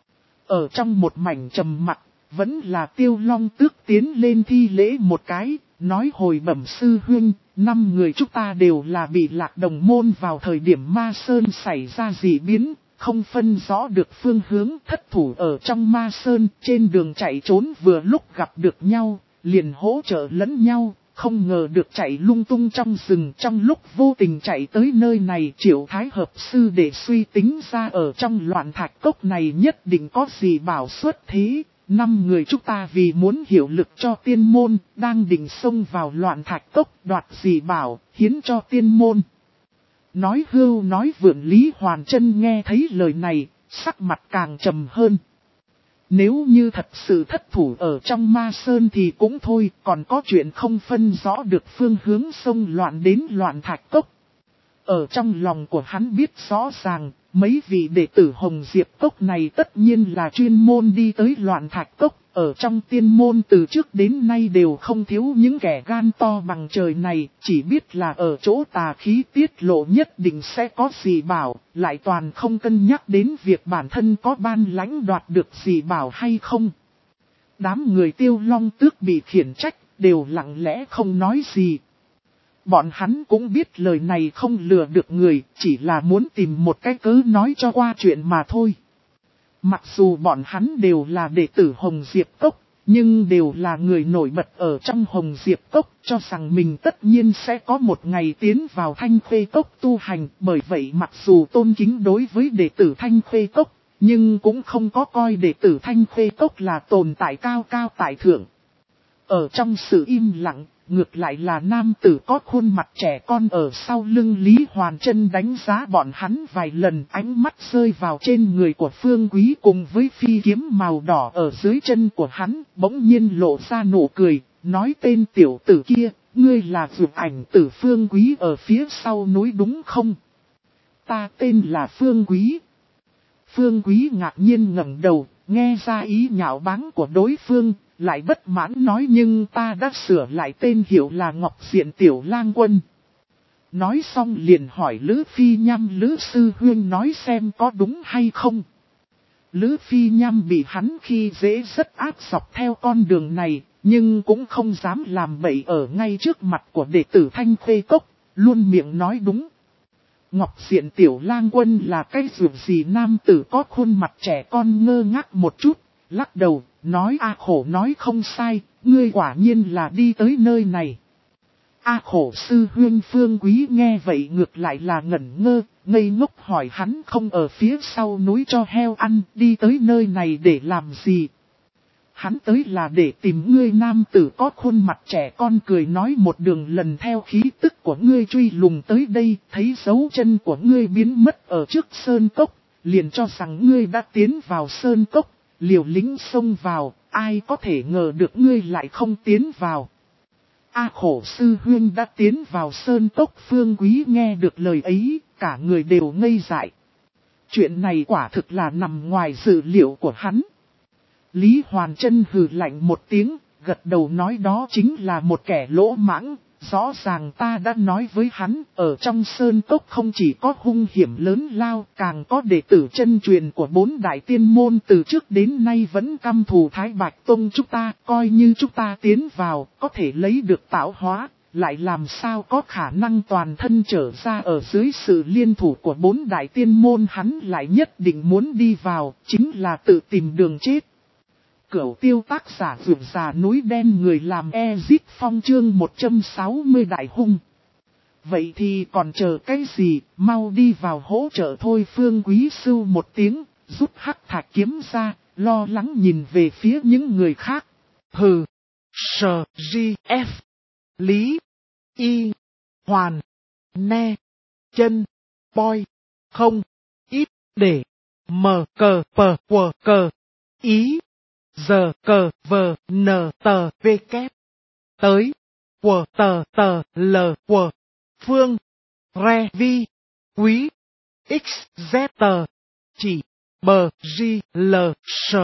Ở trong một mảnh trầm mặc, vẫn là Tiêu Long Tước tiến lên thi lễ một cái, nói hồi bẩm sư huynh, năm người chúng ta đều là bị Lạc Đồng môn vào thời điểm Ma Sơn xảy ra dị biến, không phân rõ được phương hướng, thất thủ ở trong Ma Sơn, trên đường chạy trốn vừa lúc gặp được nhau, liền hỗ trợ lẫn nhau, không ngờ được chạy lung tung trong rừng, trong lúc vô tình chạy tới nơi này. Triệu Thái Hợp Sư để suy tính ra ở trong Loạn Thạch Cốc này nhất định có gì bảo xuất thế. Năm người chúng ta vì muốn hiệu lực cho tiên môn, đang định xông vào Loạn Thạch Cốc đoạt dị bảo, hiến cho tiên môn. Nói hưu nói vượn, Lý Hoàn Trân nghe thấy lời này, sắc mặt càng trầm hơn. Nếu như thật sự thất thủ ở trong Ma Sơn thì cũng thôi, còn có chuyện không phân rõ được phương hướng xông loạn đến Loạn Thạch Cốc. Ở trong lòng của hắn biết rõ ràng, mấy vị đệ tử Hồng Diệp Cốc này tất nhiên là chuyên môn đi tới Loạn Thạch Cốc. Ở trong tiên môn từ trước đến nay đều không thiếu những kẻ gan to bằng trời này, chỉ biết là ở chỗ tà khí tiết lộ nhất định sẽ có dị bảo, lại toàn không cân nhắc đến việc bản thân có ban lãnh đoạt được dị bảo hay không. Đám người Tiêu Long Tước bị khiển trách, đều lặng lẽ không nói gì. Bọn hắn cũng biết lời này không lừa được người, chỉ là muốn tìm một cái cớ nói cho qua chuyện mà thôi. Mặc dù bọn hắn đều là đệ tử Hồng Diệp Cốc, nhưng đều là người nổi bật ở trong Hồng Diệp Cốc, cho rằng mình tất nhiên sẽ có một ngày tiến vào Thanh Khê Cốc tu hành. Bởi vậy mặc dù tôn kính đối với đệ tử Thanh Khê Cốc, nhưng cũng không có coi đệ tử Thanh Khê Cốc là tồn tại cao cao tại thượng. Ở trong sự im lặng, ngược lại là nam tử có khuôn mặt trẻ con ở sau lưng Lý Hoàn Trân đánh giá bọn hắn vài lần, ánh mắt rơi vào trên người của Phương Quý cùng với phi kiếm màu đỏ ở dưới chân của hắn, bỗng nhiên lộ ra nụ cười, nói tên tiểu tử kia, ngươi là Dược Ảnh Tử Phương Quý ở phía sau núi đúng không? Ta tên là Phương Quý. Phương Quý ngạc nhiên ngẩng đầu, nghe ra ý nhạo báng của đối phương. Lại bất mãn nói, nhưng ta đã sửa lại tên hiệu là Ngọc Diện Tiểu Lang Quân. Nói xong liền hỏi Lữ Phi Nham Lữ Sư Huyên nói xem có đúng hay không. Lữ Phi Nham bị hắn khi dễ rất ác dọc theo con đường này, nhưng cũng không dám làm bậy ở ngay trước mặt của đệ tử Thanh Khê Cốc, luôn miệng nói đúng. Ngọc Diện Tiểu Lang Quân là cái ruột gì? Nam tử có khuôn mặt trẻ con ngơ ngác một chút, lắc đầu, nói A Khổ nói không sai, ngươi quả nhiên là đi tới nơi này. A Khổ Sư Huyên Phương Quý nghe vậy ngược lại là ngẩn ngơ, ngây ngốc hỏi hắn không ở phía sau núi cho heo ăn, đi tới nơi này để làm gì? Hắn tới là để tìm ngươi. Nam tử có khuôn mặt trẻ con cười nói, một đường lần theo khí tức của ngươi truy lùng tới đây, thấy dấu chân của ngươi biến mất ở trước sơn cốc, liền cho rằng ngươi đã tiến vào sơn cốc. Liều lính xông vào, ai có thể ngờ được ngươi lại không tiến vào. A Khổ Sư Huyên đã tiến vào sơn cốc. Phương Quý nghe được lời ấy, cả người đều ngây dại. Chuyện này quả thực là nằm ngoài dự liệu của hắn. Lý Hoàn Trân hừ lạnh một tiếng, gật đầu nói đó chính là một kẻ lỗ mãng. Rõ ràng ta đã nói với hắn, ở trong sơn cốc không chỉ có hung hiểm lớn lao, càng có đệ tử chân truyền của bốn đại tiên môn từ trước đến nay vẫn căm thù Thái Bạch Tông chúng ta, coi như chúng ta tiến vào, có thể lấy được tạo hóa, lại làm sao có khả năng toàn thân trở ra. Ở dưới sự liên thủ của bốn đại tiên môn hắn lại nhất định muốn đi vào, chính là tự tìm đường chết. Cửu Tiêu tác giả Vượt Già Núi Đen người làm Ezit Phong chương một trăm sáu mươi đại hung. Vậy thì còn chờ cái gì, mau đi vào hỗ trợ thôi. Phương Quý sưu một tiếng, rút hắc thạch kiếm ra, lo lắng nhìn về phía những người khác. Hừ, Sờ, Gi, F, Lý, Y, Hoàn, Ne, Chân, Boy, không, ít, để, mờ, cờ, pờ, quờ, cờ, ý. Giờ cờ vờ nờ tờ vê kép. Tới. Quờ tờ tờ lờ quờ. Phương. Re vi. quý, x, z, tờ, chỉ, bờ, g, l, s,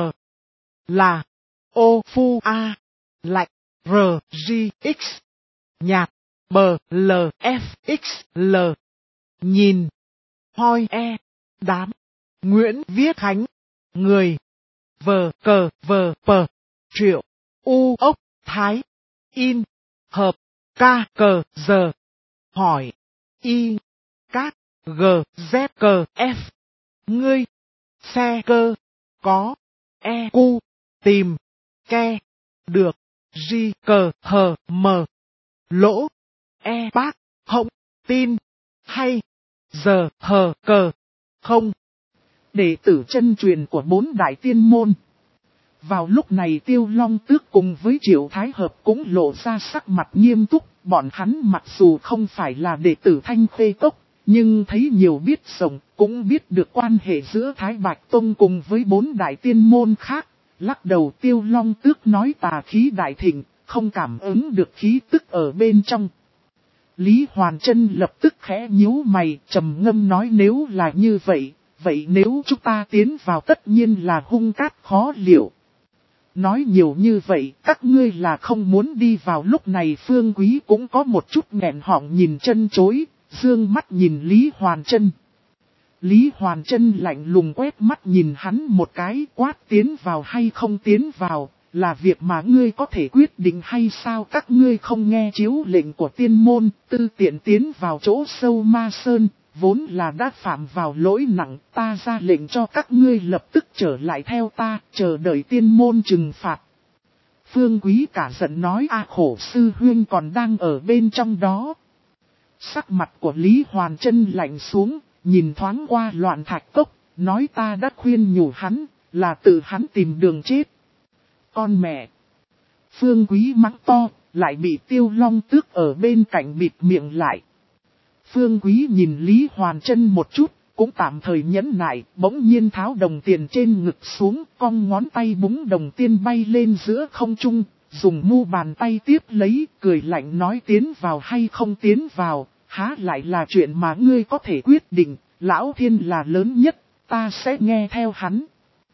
là, ô, phu, a, lạnh, r, g, x, nhạt, bờ, l, f, x, l, nhìn, hoi, e, đám, Nguyễn Viết Khánh, người, vờ, cờ, vờ, pờ, triệu, u, ốc, thái, in, hợp, ca, cờ, giờ, hỏi, y, các, g, z, cờ, f, ngươi, xe cơ, có, e, cu, tìm, ke, được, g, cờ, hờ, mờ, lỗ, e, bác, hộng, tin, hay, giờ, hờ, cờ, không. Đệ tử chân truyền của bốn đại tiên môn. Vào lúc này Tiêu Long Tước cùng với Triệu Thái Hợp cũng lộ ra sắc mặt nghiêm túc. Bọn hắn mặc dù không phải là đệ tử Thanh Khê Cốc, nhưng thấy nhiều biết rộng, cũng biết được quan hệ giữa Thái Bạch Tông cùng với bốn đại tiên môn khác. Lắc đầu Tiêu Long Tước nói tà khí đại thịnh, không cảm ứng được khí tức ở bên trong. Lý Hoàn Trân lập tức khẽ nhíu mày, trầm ngâm nói nếu là như vậy, vậy nếu chúng ta tiến vào tất nhiên là hung cát khó liệu. Nói nhiều như vậy, các ngươi là không muốn đi vào. Lúc này Phương Quý cũng có một chút nghẹn họng nhìn chân chối, dương mắt nhìn Lý Hoàn Trân. Lý Hoàn Trân lạnh lùng quét mắt nhìn hắn một cái, quát tiến vào hay không tiến vào, là việc mà ngươi có thể quyết định hay sao? Các ngươi không nghe chiếu lệnh của tiên môn, tư tiện tiến vào chỗ sâu ma sơn, vốn là đã phạm vào lỗi nặng, ta ra lệnh cho các ngươi lập tức trở lại theo ta, chờ đợi tiên môn trừng phạt. Phương Quý cả giận nói a khổ sư huyên còn đang ở bên trong đó. Sắc mặt của Lý Hoàn Trân lạnh xuống, nhìn thoáng qua Loạn Thạch Cốc, nói ta đã khuyên nhủ hắn, là tự hắn tìm đường chết. Con mẹ! Phương Quý mắng to, lại bị Tiêu Long Tước ở bên cạnh bịt miệng lại. Phương Quý nhìn Lý Hoàn Trân một chút, cũng tạm thời nhẫn nại, bỗng nhiên tháo đồng tiền trên ngực xuống, cong ngón tay búng đồng tiền bay lên giữa không trung, dùng mu bàn tay tiếp lấy, cười lạnh nói tiến vào hay không tiến vào, há lại là chuyện mà ngươi có thể quyết định, Lão Thiên là lớn nhất, ta sẽ nghe theo hắn.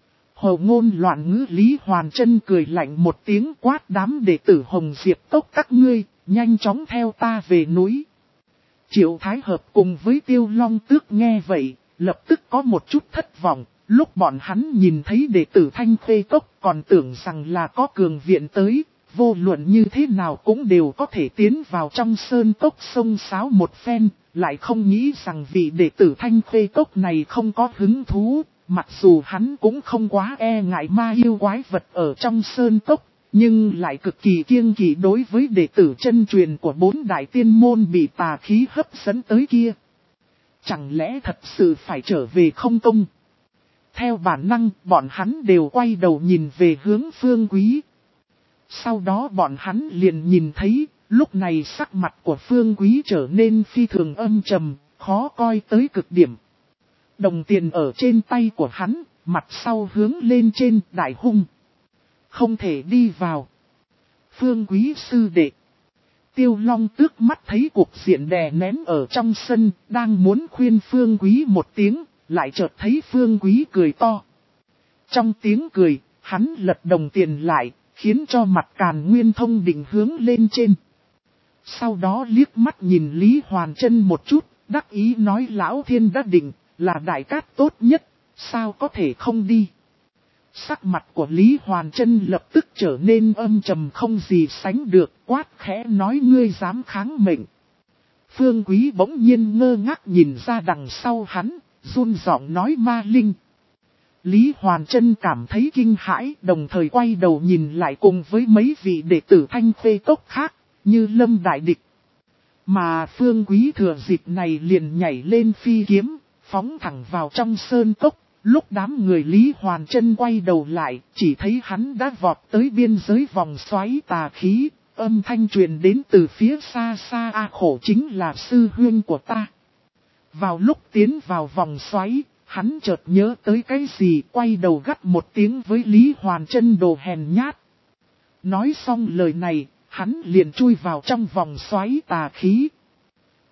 Hồ ngôn loạn ngữ Lý Hoàn Trân cười lạnh một tiếng quát đám đệ tử Hồng Diệp Tốc các ngươi, nhanh chóng theo ta về núi. Triệu Thái Hợp cùng với Tiêu Long Tước nghe vậy, lập tức có một chút thất vọng, lúc bọn hắn nhìn thấy đệ tử Thanh Khê Cốc còn tưởng rằng là có cường viện tới, vô luận như thế nào cũng đều có thể tiến vào trong sơn cốc sông sáo một phen, lại không nghĩ rằng vị đệ tử Thanh Khê Cốc này không có hứng thú, mặc dù hắn cũng không quá e ngại ma yêu quái vật ở trong sơn cốc. Nhưng lại cực kỳ kiêng kỵ đối với đệ tử chân truyền của bốn đại tiên môn bị tà khí hấp dẫn tới kia. Chẳng lẽ thật sự phải trở về không công? Theo bản năng, bọn hắn đều quay đầu nhìn về hướng Phương Quý. Sau đó bọn hắn liền nhìn thấy, lúc này sắc mặt của Phương Quý trở nên phi thường âm trầm, khó coi tới cực điểm. Đồng tiền ở trên tay của hắn, mặt sau hướng lên trên đại hung. Không thể đi vào. Phương Quý sư đệ. Tiêu Long Tước mắt thấy cuộc diện đè nén ở trong sân, đang muốn khuyên Phương Quý một tiếng, lại chợt thấy Phương Quý cười to. Trong tiếng cười, hắn lật đồng tiền lại, khiến cho mặt Càn Nguyên Thông định hướng lên trên. Sau đó liếc mắt nhìn Lý Hoàn Trân một chút, đắc ý nói Lão Thiên đã định, là đại cát tốt nhất, sao có thể không đi. Sắc mặt của Lý Hoàn Trân lập tức trở nên âm trầm không gì sánh được, quát khẽ nói ngươi dám kháng mệnh. Phương Quý bỗng nhiên ngơ ngác nhìn ra đằng sau hắn, run giọng nói ma linh. Lý Hoàn Trân cảm thấy kinh hãi, đồng thời quay đầu nhìn lại cùng với mấy vị đệ tử Thanh Khê Cốc khác, như Lâm Đại Địch. Mà Phương Quý thừa dịp này liền nhảy lên phi kiếm, phóng thẳng vào trong sơn cốc. Lúc đám người Lý Hoàn Trân quay đầu lại, chỉ thấy hắn đã vọt tới biên giới vòng xoáy tà khí, âm thanh truyền đến từ phía xa xa a khổ chính là sư huyên của ta. Vào lúc tiến vào vòng xoáy, hắn chợt nhớ tới cái gì, quay đầu gắt một tiếng với Lý Hoàn Trân đồ hèn nhát. Nói xong lời này, hắn liền chui vào trong vòng xoáy tà khí.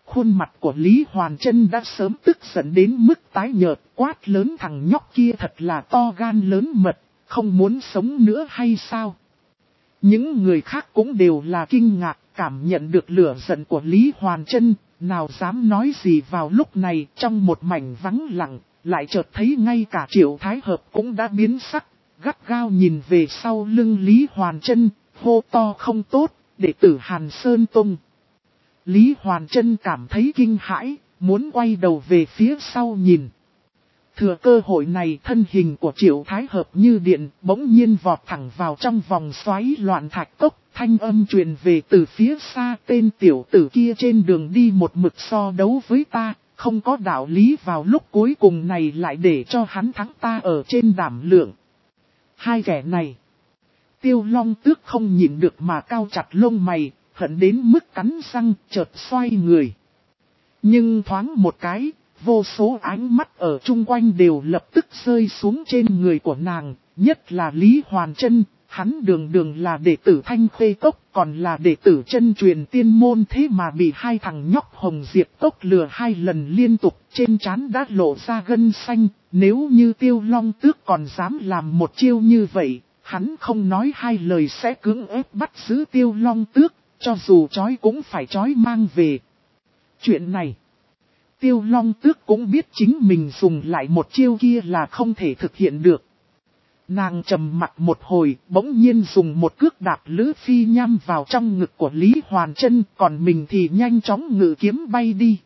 Khuôn mặt của Lý Hoàn Trân đã sớm tức giận đến mức tái nhợt, quát lớn thằng nhóc kia thật là to gan lớn mật, không muốn sống nữa hay sao? Những người khác cũng đều là kinh ngạc, cảm nhận được lửa giận của Lý Hoàn Trân, nào dám nói gì vào lúc này. Trong một mảnh vắng lặng, lại chợt thấy ngay cả Triệu Thái Hợp cũng đã biến sắc, gắt gao nhìn về sau lưng Lý Hoàn Trân, hô to không tốt, đệ tử Hàn Sơn Tông. Lý Hoàn Trân cảm thấy kinh hãi, muốn quay đầu về phía sau nhìn. Thừa cơ hội này, thân hình của Triệu Thái Hợp như điện, bỗng nhiên vọt thẳng vào trong vòng xoáy loạn thạch cốc, thanh âm truyền về từ phía xa, tên tiểu tử kia trên đường đi một mực so đấu với ta, không có đạo lý vào lúc cuối cùng này lại để cho hắn thắng ta ở trên đảm lượng. Hai kẻ này, Tiêu Long Tước không nhịn được mà cau chặt lông mày, hận đến mức cắn răng, chợt xoay người. Nhưng thoáng một cái, vô số ánh mắt ở chung quanh đều lập tức rơi xuống trên người của nàng, nhất là Lý Hoàn Trân. Hắn đường đường là đệ tử Thanh Khê Cốc, còn là đệ tử chân truyền tiên môn, thế mà bị hai thằng nhóc Hồng Diệp Cốc lừa hai lần liên tục, trên trán đã lộ ra gân xanh. Nếu như Tiêu Long Tước còn dám làm một chiêu như vậy, hắn không nói hai lời sẽ cưỡng ép bắt giữ Tiêu Long Tước, cho dù trói cũng phải trói mang về. Chuyện này, Tiêu Long Tước cũng biết chính mình dùng lại một chiêu kia là không thể thực hiện được. Nàng trầm mặt một hồi, bỗng nhiên dùng một cước đạp Lữ Phi nhăm vào trong ngực của Lý Hoàn Trân, còn mình thì nhanh chóng ngự kiếm bay đi.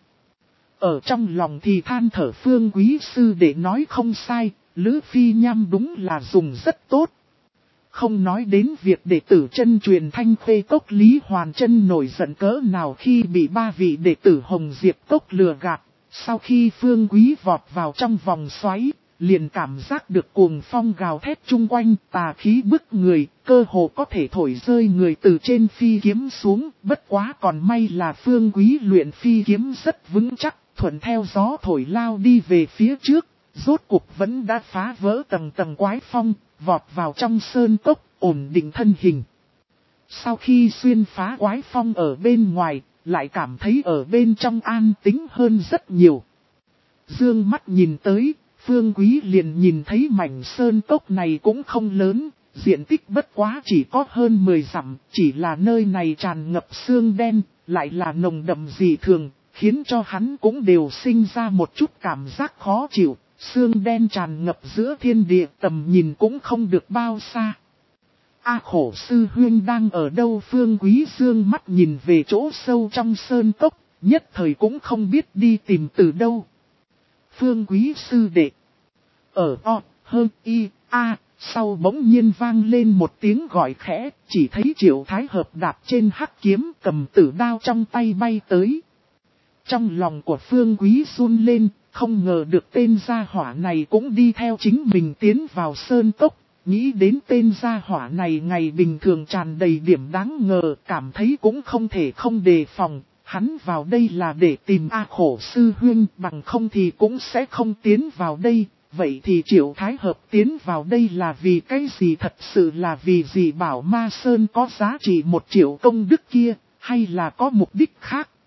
Ở trong lòng thì than thở Phương Quý Sư để nói không sai, Lữ Phi nhăm đúng là dùng rất tốt. Không nói đến việc đệ tử chân truyền Thanh Khê Cốc Lý Hoàn Trân nổi giận cỡ nào khi bị ba vị đệ tử Hồng Diệp Cốc lừa gạt. Sau khi Phương Quý vọt vào trong vòng xoáy, liền cảm giác được cuồng phong gào thét chung quanh, tà khí bức người, cơ hồ có thể thổi rơi người từ trên phi kiếm xuống. Bất quá còn may là Phương Quý luyện phi kiếm rất vững chắc, thuận theo gió thổi lao đi về phía trước, rốt cuộc vẫn đã phá vỡ tầng tầng quái phong, vọt vào trong sơn cốc, ổn định thân hình. Sau khi xuyên phá quái phong ở bên ngoài, lại cảm thấy ở bên trong an tĩnh hơn rất nhiều. Dương mắt nhìn tới, Phương Quý liền nhìn thấy mảnh sơn cốc này cũng không lớn, diện tích bất quá chỉ có hơn mười dặm, chỉ là nơi này tràn ngập sương đen, lại là nồng đậm dị thường, khiến cho hắn cũng đều sinh ra một chút cảm giác khó chịu. Sương đen tràn ngập giữa thiên địa, tầm nhìn cũng không được bao xa. A Khổ Sư Huynh đang ở đâu? Phương Quý dương mắt nhìn về chỗ sâu trong sơn cốc, nhất thời cũng không biết đi tìm từ đâu. Phương Quý Sư Đệ. Ở O, Hơn, Y, A, sau bỗng nhiên vang lên một tiếng gọi khẽ, chỉ thấy Triệu Thái Hợp đạp trên hắc kiếm cầm tử đao trong tay bay tới. Trong lòng của Phương Quý run lên, không ngờ được tên gia hỏa này cũng đi theo chính mình tiến vào sơn cốc. Nghĩ đến tên gia hỏa này ngày bình thường tràn đầy điểm đáng ngờ, cảm thấy cũng không thể không đề phòng. Hắn vào đây là để tìm A Khổ Sư Huynh, bằng không thì cũng sẽ không tiến vào đây. Vậy thì Triệu Thái Hợp tiến vào đây là vì cái gì? Thật sự là vì gì? Bảo Ma Sơn có giá trị một triệu công đức kia, hay là có mục đích khác?